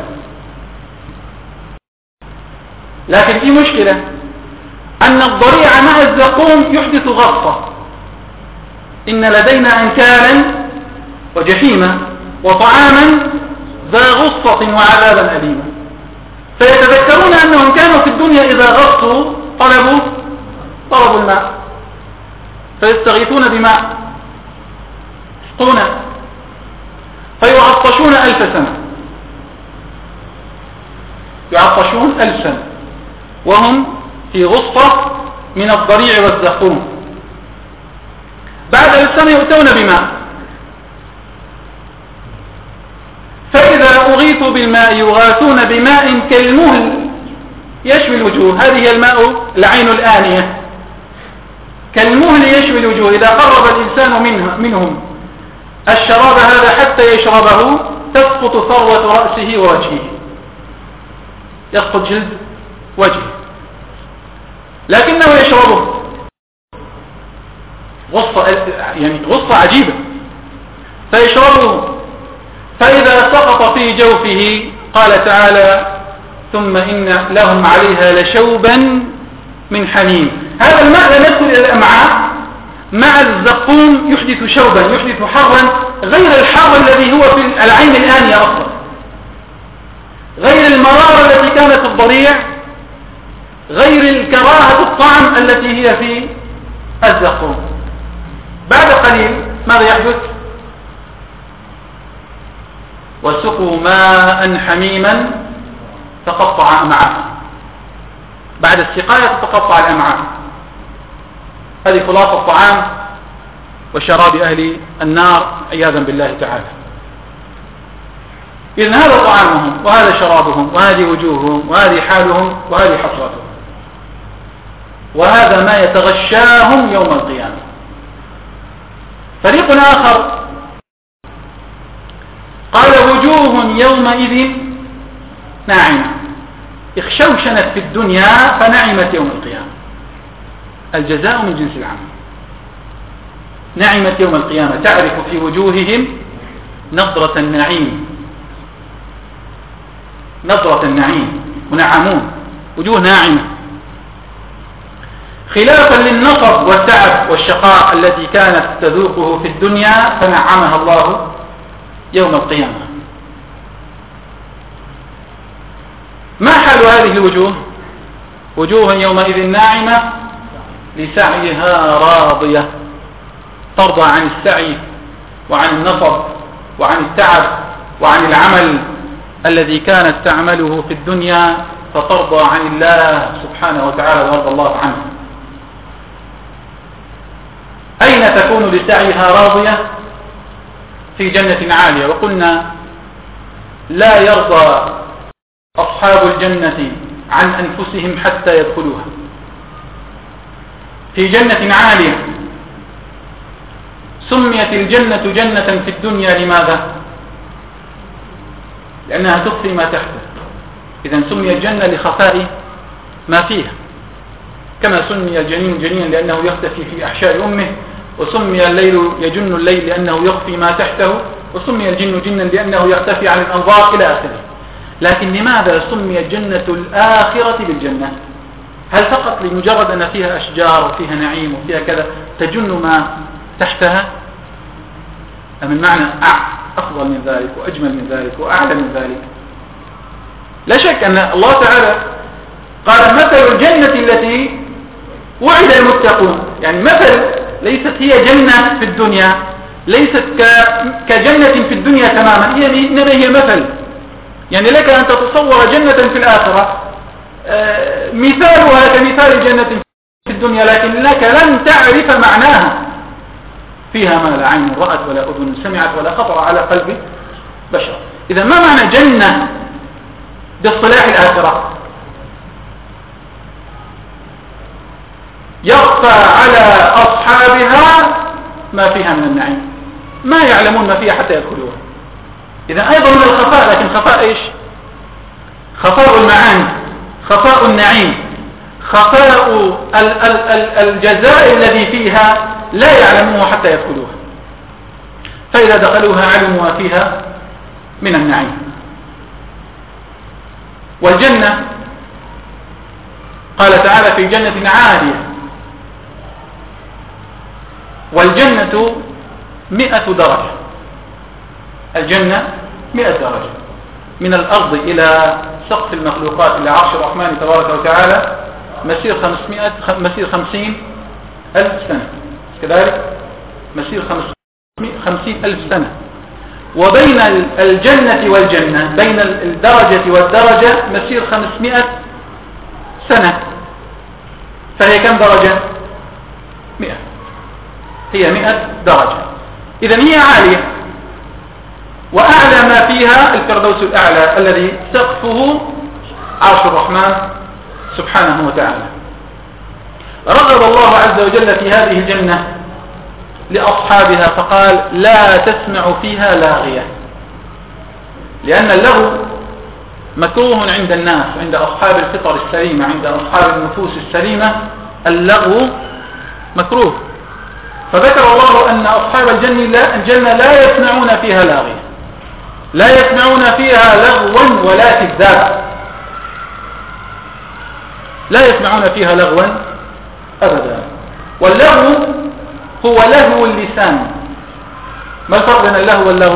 لكن في مشكلة، أن الضريع مع الزقوم يحدث غصة. إن لدينا أنكالا وجحيما وطعاما ذا غصة وعذابا أليما. فيتذكرون أنهم كانوا في الدنيا إذا غصوا طلبوا الماء، فيستغيثون بماء يسقونه، فيعطشون 1000 سنة، يعطشون 1000 سنة وهم في غصة من الضريع والزقوم. بعد 1000 سنة يؤتون بماء، فإذا أغيثوا بالماء يغاثون بماء كالمهل يشوي الوجوه. هذه هي الماء العين الآنية، كالمهل يشوي الوجوه. إذا قرب الإنسان منهم الشراب هذا حتى يشربه تسقط ثروة رأسه ووجهه، يسقط جلد وجهه، لكنه يشربه غصة عجيبة، فيشربه. فإذا سقط في جوفه قال تعالى: ثم إن لهم عليها لشوبا من حميم. هذا الماء لا يدخل إلى الأمعاء، مع الزقوم يحدث شوبا، يحدث حرا غير الحر الذي هو في العين الآنية أصلا، غير المرارة التي كانت في الضريع، غير الكراهة الطعم التي هي في الزقوم. بعد قليل ماذا يحدث؟ وسقوا ماء حميما تقطع أمعاء. بعد السقاية تتقطع الأمعاء. هذه خلاصة الطعام وشراب أهل النار عياذا بالله تعالى. إذن هذا طعامهم وهذا شرابهم وهذه وجوههم وهذه حالهم وهذه حسرتهم، وهذا ما يتغشاهم يوم القيامة. فريق آخر قال: وجوه يومئذ ناعمة، اخشوشنت في الدنيا فنعمت يوم القيامة. الجزاء من جنس العمل. نعمت يوم القيامة، تعرف في وجوههم نظرة النعيم، نظرة النعيم، منعمون، وجوه ناعمة، خلافا للنصب والتعب والشقاء التي كانت تذوقه في الدنيا فنعمها الله يوم القيامة. ما حال هذه الوجوه؟ وجوه يومئذ ناعمة لسعيها راضية، ترضى عن السعي وعن النصب وعن التعب وعن العمل الذي كانت تعمله في الدنيا، فترضى عن الله سبحانه وتعالى ويرضى الله عنه. أين تكون لسعيها راضية؟ في جنة عالية. وقلنا لا يرضى أصحاب الجنة عن أنفسهم حتى يدخلوها، في جنة عالية. سميت الجنة جنة في الدنيا لماذا؟ لأنها تخفي ما تحته. إذا سمي الجنة لخفاء ما فيها، كما سمي الجنين جنينا لأنه يختفي في أحشاء أمه، وسمي الليل يجن الليل لأنه يخفي ما تحته، وسمي الجن جنا لأنه يختفي عن الأنظار إلى آخره. لكن لماذا سمي الجنة الآخرة بالجنة؟ هل فقط لمجرد أن فيها أشجار وفيها نعيم وفيها كذا تجن ما تحتها؟ أم المعنى أفضل من ذلك وأجمل من ذلك وأعلى من ذلك؟ لا شك أن الله تعالى قال مثل الجنة التي وعد المتقون، يعني مثل ليست هي جنة في الدنيا، ليست كجنة في الدنيا تماما، إنما هي مثل. يعني لك أن تتصور جنة في الآخرة مثالها كمثال جنة في الدنيا، لكن لك لن تعرف معناها. فيها ما لا عين رأت ولا أذن سمعت ولا خطر على قلب بشر. إذا ما معنى جنة باصطلاح الآخرة؟ يخفى على أصحابها ما فيها من النعيم، ما يعلمون ما فيها حتى يدخلوها. إذا أيضا من الخفاء، لكن خفاء إيش؟ خفاء المعاني، خفاء النعيم، خفاء الجزاء الذي فيها لا يعلموه حتى يدخلوها، فإذا دخلوها علموا ما فيها من النعيم. والجنة قال تعالى في جنة عالية، والجنة 100 درجة. الجنة 100 درجة من الأرض إلى سقف المخلوقات إلى عرش الرحمن تبارك وتعالى مسير 50,000 سنة، كذلك مسير 50,000 سنة. وبين الجنة والجنة بين الدرجة والدرجة مسير 500 سنة، فهي كم درجة؟ 100. هي 100 درجة. إذن هي عالية، وأعلى ما فيها الفردوس الأعلى الذي سقفه عرش الرحمن سبحانه وتعالى. رغب الله عز وجل في هذه الجنة لأصحابها فقال لا تسمع فيها لاغية، لأن اللغو مكروه عند الناس، عند أصحاب الفطر السليمة، عند أصحاب النفوس السليمة اللغو مكروه. فذكر الله أن أصحاب الجنة لا يسمعون فيها لاغية، لا يسمعون فيها لغوا ولا كذابا، لا يسمعون فيها لغوا أبدا. واللغو هو لهو اللسان. ما الفرق بين اللهو واللغو؟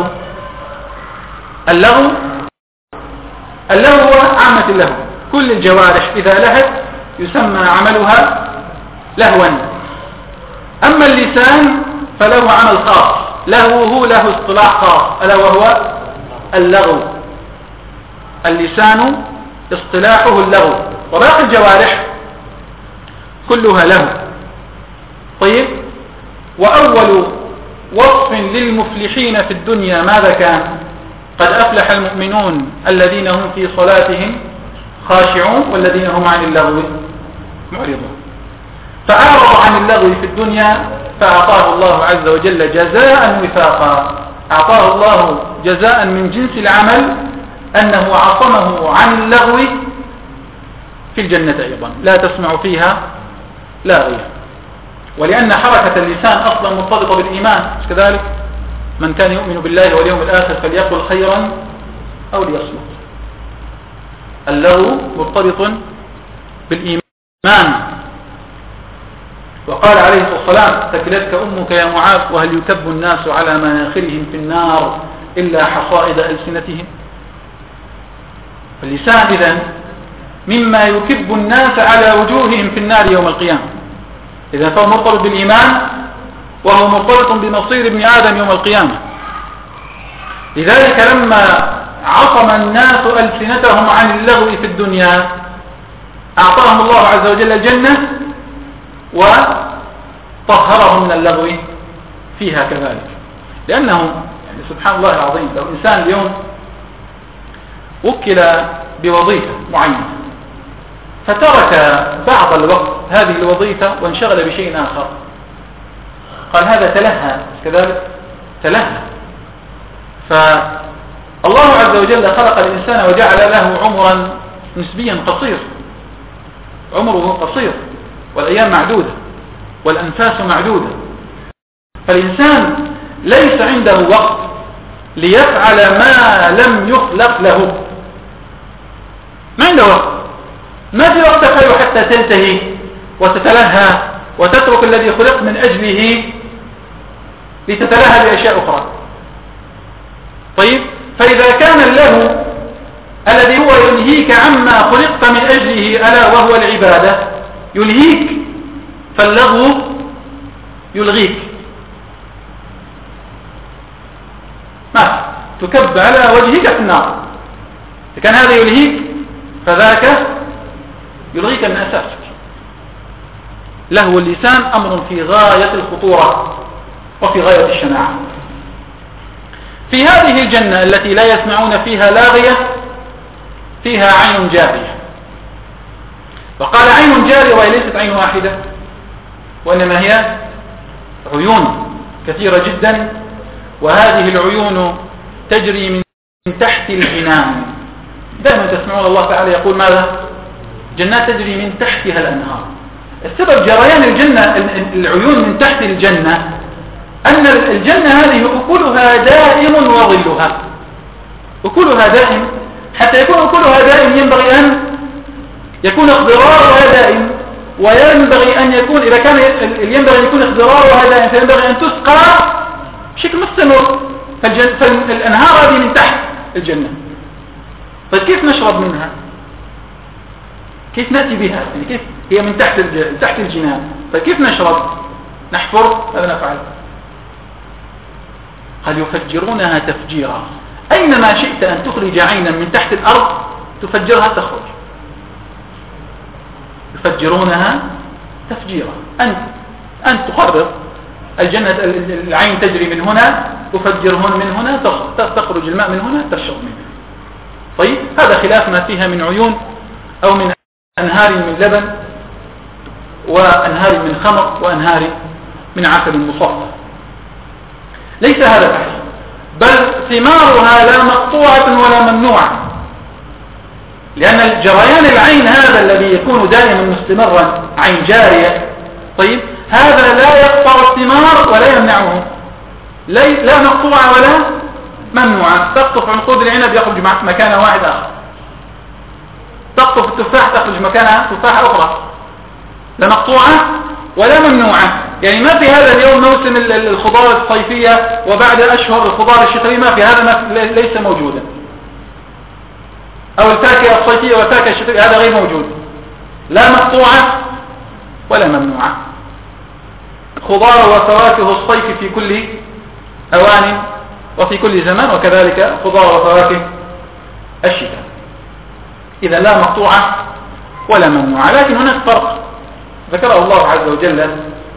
اللغو هو عامة اللهو، كل الجوارح إذا لهت يسمى عملها لهوا. أما اللسان فله عمل خاص، لهوه له اصطلاح خاص ألا وهو اللغو. اللسان اصطلاحه اللغو، وباقي الجوارح كلها لهو. طيب، وأول وصف للمفلحين في الدنيا ماذا كان؟ قد أفلح المؤمنون الذين هم في صلاتهم خاشعون والذين هم عن اللغو معرضون. فأعرض عن اللغو في الدنيا فأعطاه الله عز وجل جزاء وفاقا، أعطاه الله جزاء من جنس العمل أنه عصمه عن اللغو في الجنة أيضا، لا تسمع فيها لاغية. ولأن حركة اللسان أصلا مرتبطة بالإيمان، مش كذلك؟ من كان يؤمن بالله واليوم الآخر فليقل خيرا أو ليصمت. اللغو مرتبط بالإيمان. وقال عليه الصلاة والسلام ثكلتك أمك يا معاذ وهل يكب الناس على مناخرهم في النار إلا حصائد ألسنتهم. فاللسان إذن مما يكب الناس على وجوههم في النار يوم القيامة. إذا فهو مرتبط بالإيمان وهو مرتبط بمصير ابن آدم يوم القيامة. لذلك لما عصم الناس ألسنتهم عن اللغو في الدنيا أعطاهم الله عز وجل الجنة وطهرهم من اللغو فيها كذلك. لأنه يعني سبحان الله العظيم لو إنسان اليوم وكل بوظيفة معينة فترك بعض الوقت هذه الوظيفة وانشغل بشيء آخر. قال هذا تلهى، كذلك تلهى. فالله عز وجل خلق الإنسان وجعل له عمرا نسبيا قصير، عمره قصير والأيام معدودة والأنفاس معدودة، فالإنسان ليس عنده وقت ليفعل ما لم يخلق له. ما عنده وقت، ما في وقت تفعل حتى تنتهي وتتلهى وتترك الذي خلق من أجله لتتلهى بأشياء أخرى. طيب، فإذا كان له الذي هو يلهيك عما خلقت من أجله ألا وهو العبادة يلهيك، فاللغو يلغيك، ما تكب على وجهك في النار. إذا كان هذا يلهيك فذاك يلغيك من أساسك. لهو اللسان أمر في غاية الخطورة وفي غاية الشناعة. في هذه الجنة التي لا يسمعون فيها لاغية فيها عين جارية. وقال عين جارية وهي ليست عين واحدة، وإنما هي عيون كثيرة جدا، وهذه العيون تجري من تحت الجنان. دائما تسمعون الله تعالى يقول ماذا؟ جنات تجري من تحتها الأنهار. السبب جريان العيون من تحت الجنة أن الجنة هذه أكلها دائم وظلها. أكلها دائم، حتى يكون أكلها دائم ينبغي أن يكون اخضرارها دائم، وينبغي أن يكون إذا كان ينبغي أن يكون اخضرارها دائم فينبغي أن تسقى بشكل مستمر. فالأنهار هذه من تحت الجنة. طيب كيف نشرب منها؟ كيف نأتي بها؟ يعني كيف هي من تحت الجنان؟ طيب كيف نشرب؟ نحفر؟ ماذا نفعل؟ قال يفجرونها تفجيرا. أينما شئت أن تخرج عينا من تحت الأرض تفجرها تخرج. يفجرونها تفجيرا. أنت تقرر الجنة، العين تجري من هنا تفجرهن من هنا، تخرج الماء من هنا تشرب منه. طيب هذا خلاف ما فيها من عيون أو من أنهار من لبن وأنهار من خمر وأنهار من عسل مصفى. ليس هذا فحسب، بل ثمارها لا مقطوعة ولا ممنوعة، لأن جريان العين هذا الذي يكون دائما مستمرا عين جارية، طيب هذا لا يقطع الثمار ولا يمنعه، لا مقطوعة ولا ممنوعة. تقطف عنقود العنب يخرج مكان واحد آخر، تقطف التفاح تخرج مكانها تفاحة أخرى، لا مقطوعة ولا ممنوعة. يعني ما في هذا اليوم موسم الخضار الصيفية وبعد أشهر الخضار الشتوي، ما في هذا، ليس موجودا. أو الفاكهة الصيفية والفاكهة الشتوية، هذا غير موجود، لا مقطوعة ولا ممنوعة. خضار وفواكه الصيف في كل أوان وفي كل زمان، وكذلك خضار وفواكه الشتاء. إذا لا مقطوعة ولا ممنوعة. لكن هناك فرق ذكره الله عز وجل.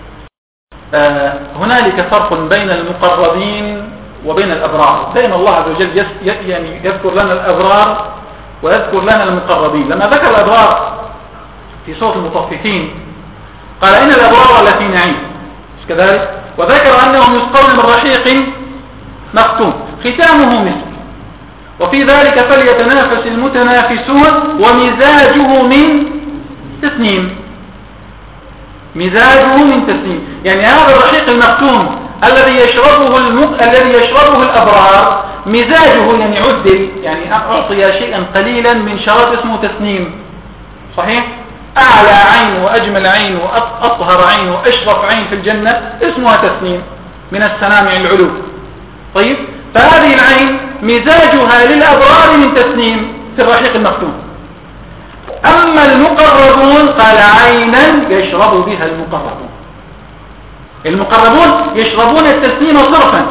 هنالك فرق بين المقربين وبين الأبرار. دائما الله عز وجل يعني يذكر لنا الأبرار ويذكر لنا المقربين. لما ذكر الأبرار في سورة المطففين قال إن الأبرار لفي نعيم، كذلك، وذكر أنهم يسقون من رحيق مختوم ختامه مسك، وفي ذلك فليتنافس المتنافسون، ومزاجه من تسنيم. مزاجه من تسنيم، يعني هذا الرحيق المختوم الذي يشربه الأبرار مزاجه يعني عدل، يعني أعطي شيئا قليلا من شراب اسمه تسنيم، صحيح؟ أعلى عين وأجمل عين وأطهر عين وأشرف عين في الجنة اسمها تسنيم من السنامع العلو. طيب، فهذه العين مزاجها للأبرار من تسنيم في الرحيق المختوم. أما المقربون قال عينا يشرب بها المقربون. المقربون يشربون التسنيم صرفا.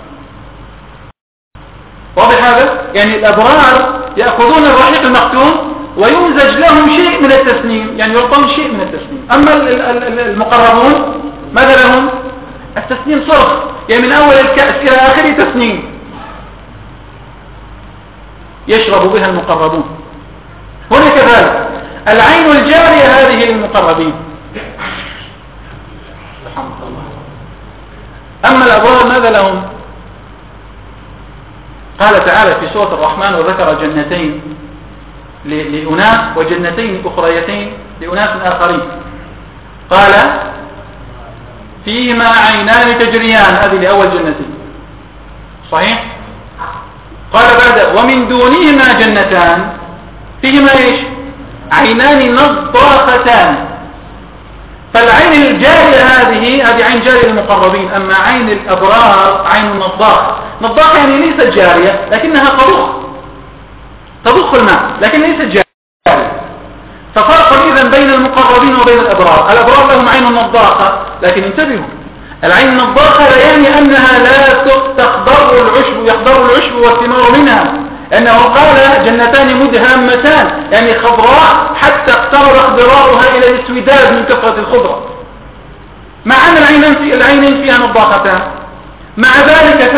واضح هذا؟ يعني الأبرار يأخذون الرحيق المختوم ويمزج لهم شيء من التسنيم، يعني يعطون شيء من التسنيم. أما المقربون ماذا لهم؟ التسنيم صرف، يعني من أول الكأس إلى آخره تسنيم يشرب بها المقربون. هنا كذلك العين الجارية هذه للمقربين. أما الأبرار ماذا لهم؟ قال تعالى في سورة الرحمن: وذكر جنتين لأناس وجنتين أخريتين لأناس آخرين، قال فيهما عينان تجريان، هذه لأول جنتين صحيح. قال بعد: ومن دونهما جنتان فيهما ايش؟ عينان نضاختان. فالعين الجارية هذه عين جارية للمقربين، أما عين الأبرار عين نضاخة. نضاخة يعني ليست جارية لكنها تضخ الماء لكن ليست جارية. ففرق إذن بين المقربين وبين الأبرار. الأبرار لهم عين نضاخة، لكن انتبهوا، العين النضاخة لا يعني أنها لا يخضر العشب والثمار منها، لأنه قال جنتان مدهامتان يعني خضراء حتى اقترب اخضرارها إلى الاسوداد من كثرة الخضرة، مع أن العينين فيها نضاختان، مع ذلك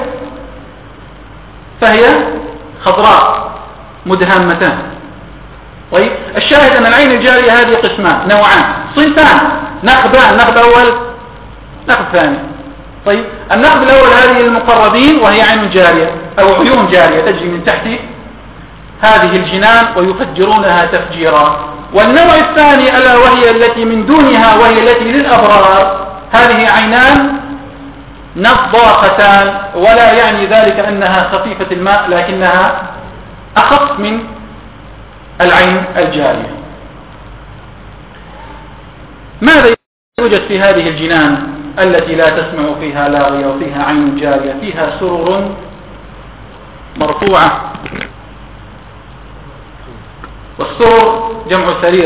فهي خضراء مدهامتان. طيب، الشاهد أن العين الجارية هذه قسمان، نوعان، صنفان، نخبان، نخب أول نخب ثاني. طيب، النخب الأول هذه المقربين وهي عين جارية أو عيون جارية تجري من تحت هذه الجنان ويفجرونها تفجيرا. والنوع الثاني ألا وهي التي من دونها وهي التي للأبرار، هذه عينان نضاختان، ولا يعني ذلك أنها خفيفة الماء لكنها أخف من العين الجارية. ماذا يوجد في هذه الجنان التي لا تسمع فيها لاغية وفيها عين جارية؟ فيها سرر مرفوعة، والسرر جمع سرير،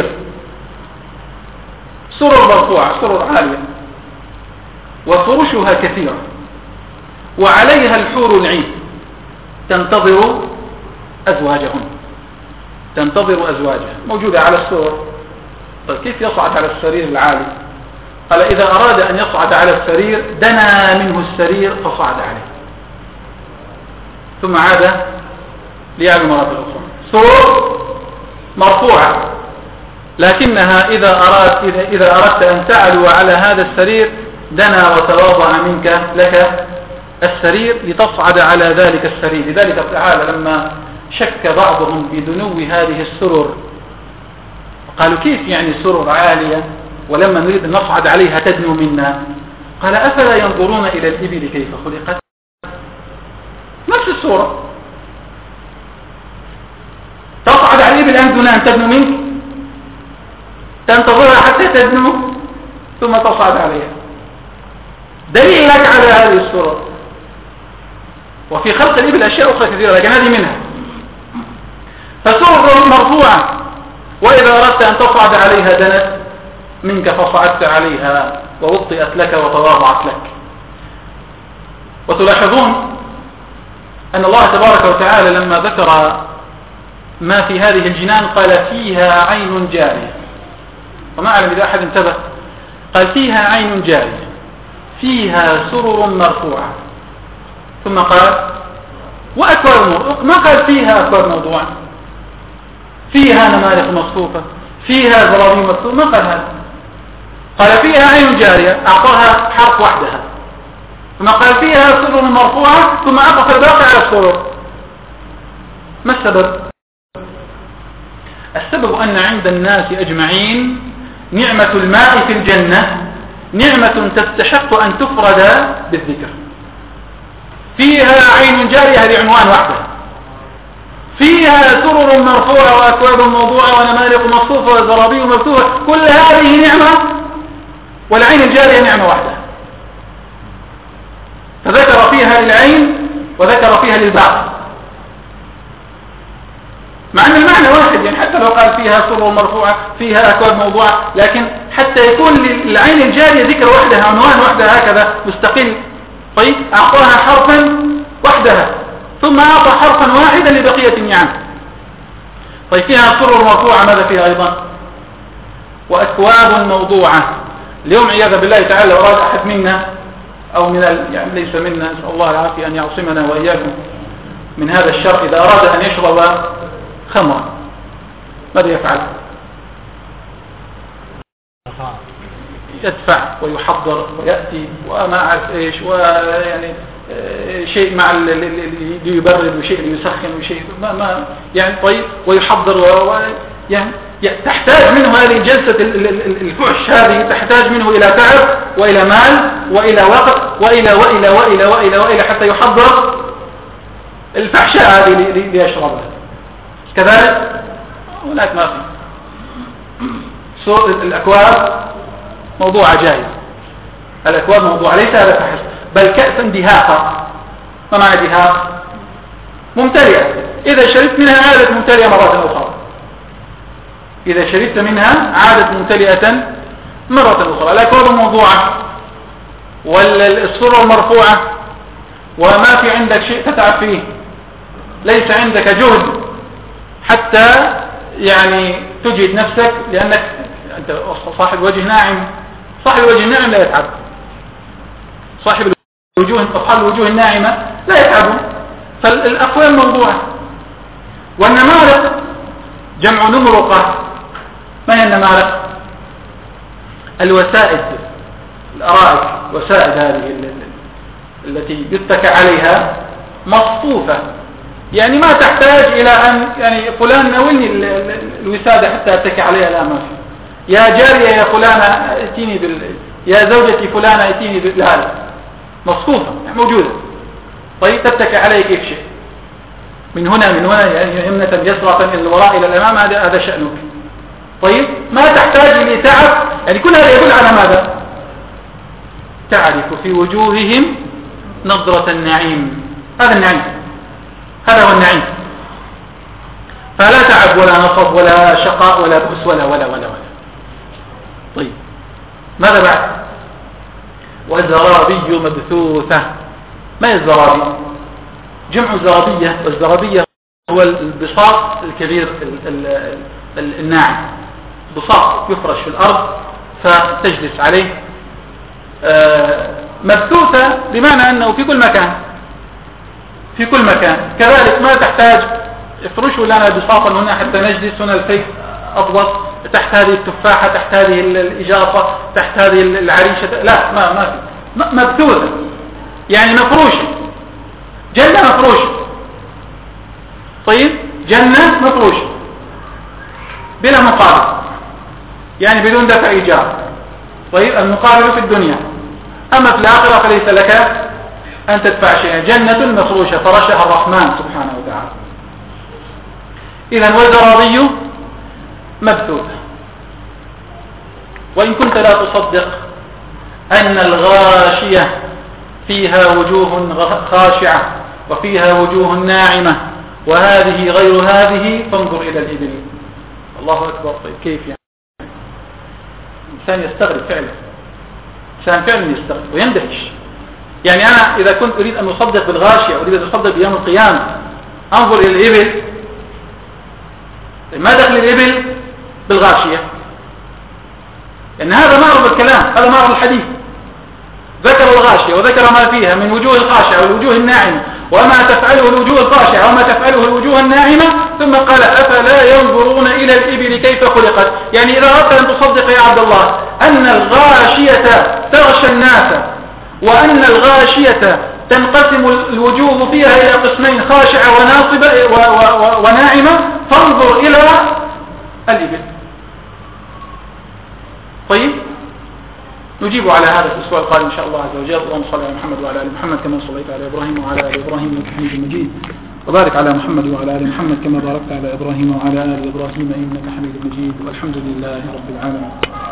سرر مرفوعة، سرر عالية، وفرشها كثيرة، وعليها الحور العين تنتظر أزواجهم، موجودة على السرر. طيب، كيف يصعد على السرير العالي؟ قال: إذا أراد أن يصعد على السرير دنا منه السرير فصعد عليه، ثم عاد ليعلم مرة أخرى. سرر مرفوعة، لكنها إذا أردت أن تعلو على هذا السرير دنا وتواضع لك السرير لتصعد على ذلك السرير. لذلك تعالى لما شك بعضهم بدنو هذه السرر قالوا: كيف يعني سرر عالية ولما نريد أن نصعد عليها تدنو منا؟ قال: أفلا ينظرون إلى الإبل كيف خلقت؟ نفس الصورة، تصعد على الإبل أن دنان تدنو منك، تنتظرها حتى تدنو ثم تصعد عليها. دليل لك على هذه الصورة. وفي خلق الإبل أشياء أخرى كثيرة لكن هذه منها. فسرر مرفوعة، وإذا أردت أن تصعد عليها دنت منك فصعدت عليها ووطئت لك وتواضعت لك. وتلاحظون أن الله تبارك وتعالى لما ذكر ما في هذه الجنان قال: فيها عين جارية. وما أعلم إذا أحد انتبه، قال: فيها عين جارية، فيها سرر مرفوعة، ثم قال: وأكواب موضوعة. ما قال فيها أكواب موضوعة، فيها نمارق مصفوفة، فيها زرابي مصفوفة، ما قال هذا. قال: فيها عين جارية، أعطاها حرف وحدها، ثم قال: فيها سرر مرفوعة، ثم أعطى الباقي على السرر. ما السبب؟ السبب أن عند الناس أجمعين نعمة الماء في الجنة نعمة تستحق أن تفرد بالذكر. فيها عين جارية لعنوان وحدها، فيها سرر مرفوعة وأكواب موضوعة ونمارق مصفوفة وزرابي مفتوحة، كل هذه نعمة، والعين الجارية نعمة وحدها. فذكر فيها للعين وذكر فيها للبعض، مع أن المعنى واحد، يعني حتى لو قال فيها سرر مرفوعة فيها أكواب موضوعة، لكن حتى يكون للعين الجارية ذكر وحدها، عنوان وحدها هكذا مستقل. طيب، أعطاها حرفا وحدها ثم أعطى حرفا واحدا لبقية النعم. طيب، فيها سرر مرفوعة، ماذا فيها أيضا؟ وأكواب موضوعة. اليوم عياذا بالله تعالى لو أراد أحد منا أو من يعني ليس منا، نسأل الله العافية أن يعصمنا وإياكم من هذا الشر، إذا أراد أن يشرب خمرا ماذا يفعل؟ يدفع ويحضر ويأتي وما أعرف إيش، ويعني شيء مع اللي يبرد وشيء اللي يسخن وشيء ما يعني طيب، ويحضر يعني تحتاج منه هذه جلسة الفحش هذه، تحتاج منه إلى تعب وإلى مال وإلى وقت وإلى وإلى وإلى وإلى وإلى حتى يحضر الفحشاء هذه ليشربها. كذلك هناك ما في الأكواب موضوع عجائب، الأكواب موضوع ليس هذا فحسب، بل كأسا دهاقا. ما معنى دهاق؟ ممتلئة، إذا شربت منها عادت ممتلئة مرة أخرى، إذا شربت منها عادت ممتلئة مرة أخرى. الأكواب موضوعة والسرر مرفوعة، وما في عندك شيء تتعب فيه، ليس عندك جهد حتى يعني تجهد نفسك، لأنك أنت صاحب وجه ناعم. صاحب الوجه الناعم لا يتعب، صاحب أصحاب الوجوه الناعمة لا يتعبون. فالأقوال موضوعة. والنمارق جمع نمرقة. ما هي النمارق؟ الوسائد، الأرائك، وسائد هذه التي يتكى عليها مصفوفة، يعني ما تحتاج إلى أن يعني فلان ناولني الوسادة حتى أتكى عليها، لا ما في. يا جارية يا فلانة ائتيني يا زوجتي فلانة ائتيني لا، مصفوفة يعني موجودة. طيب تتكى عليه كيف شيء من هنا يعني يمنة يسرة إلى الوراء إلى الأمام، هذا شأنك. طيب ما تحتاج إلى تعب، يعني كل هذا يدل على ماذا؟ تعرف في وجوههم نظرة النعيم. هذا النعيم، هذا هو النعيم. فلا تعب ولا نصب ولا شقاء ولا بؤس ولا ولا ولا ولا. طيب ماذا بعد؟ وزرابي مبثوثة. ما هي الزرابي؟ جمع زرابية، والزرابية هو البساط الكبير الناعم، بساط يفرش في الأرض فتجلس عليه. مبثوثة بمعنى أنه في كل مكان، في كل مكان. كذلك ما تحتاج افرشوا لنا بساطا هنا حتى نجلس، هنا الفيك أضبط، تحت هذه التفاحة، تحت هذه الإجاصة، تحت هذه العريشة، لا ما في. مبثوثة يعني مفروشة، جنة مفروشة. طيب جنة مفروشة بلا مقابل، يعني بدون دفع إيجار. طيب المقابل في الدنيا، أما في الآخرة فليس لك أن تدفع شيئا. جنة مفروشة فرشها الرحمن سبحانه وتعالى. إذن والزرابي مبثوثة. وإن كنت لا تصدق أن الغاشية فيها وجوه خاشعة وفيها وجوه ناعمة وهذه غير هذه، فانظر إلى الإبل. الله أكبر. طيب كيف يعني؟ إنسان يستغرب فعلا، إنسان فعلا يستغرب ويندهش. يعني أنا إذا كنت أريد أن أصدق بالغاشية، أريد أن أصدق بيوم القيامة، أنظر إلى الإبل. ما دخل الإبل بالغاشية؟ لأن هذا معرض الكلام، هذا معرض الحديث. ذكر الغاشية وذكر ما فيها من وجوه الخاشعة والوجوه الناعمة، وما تفعله الوجوه الخاشعة وما تفعله الوجوه الناعمة، ثم قال أفلا ينظرون إلى الإبل كيف خلقت. يعني إذا أردت أن تصدق يا عبد الله أن الغاشية تغشى الناس، وأن الغاشية تنقسم الوجوه فيها إلى قسمين، خاشعة وناصبة وناعمة، فانظر إلى الإبل. طيب نجيب على هذا في الأسبوع القادم إن شاء الله عز وجل. اللهم صل على محمد وعلى آل محمد كما صليت على إبراهيم وعلى آل إبراهيم إنك حميد مجيد، وبارك على محمد وعلى آل محمد كما باركت على إبراهيم وعلى آل إبراهيم إنك حميد مجيد، والحمد لله رب العالمين.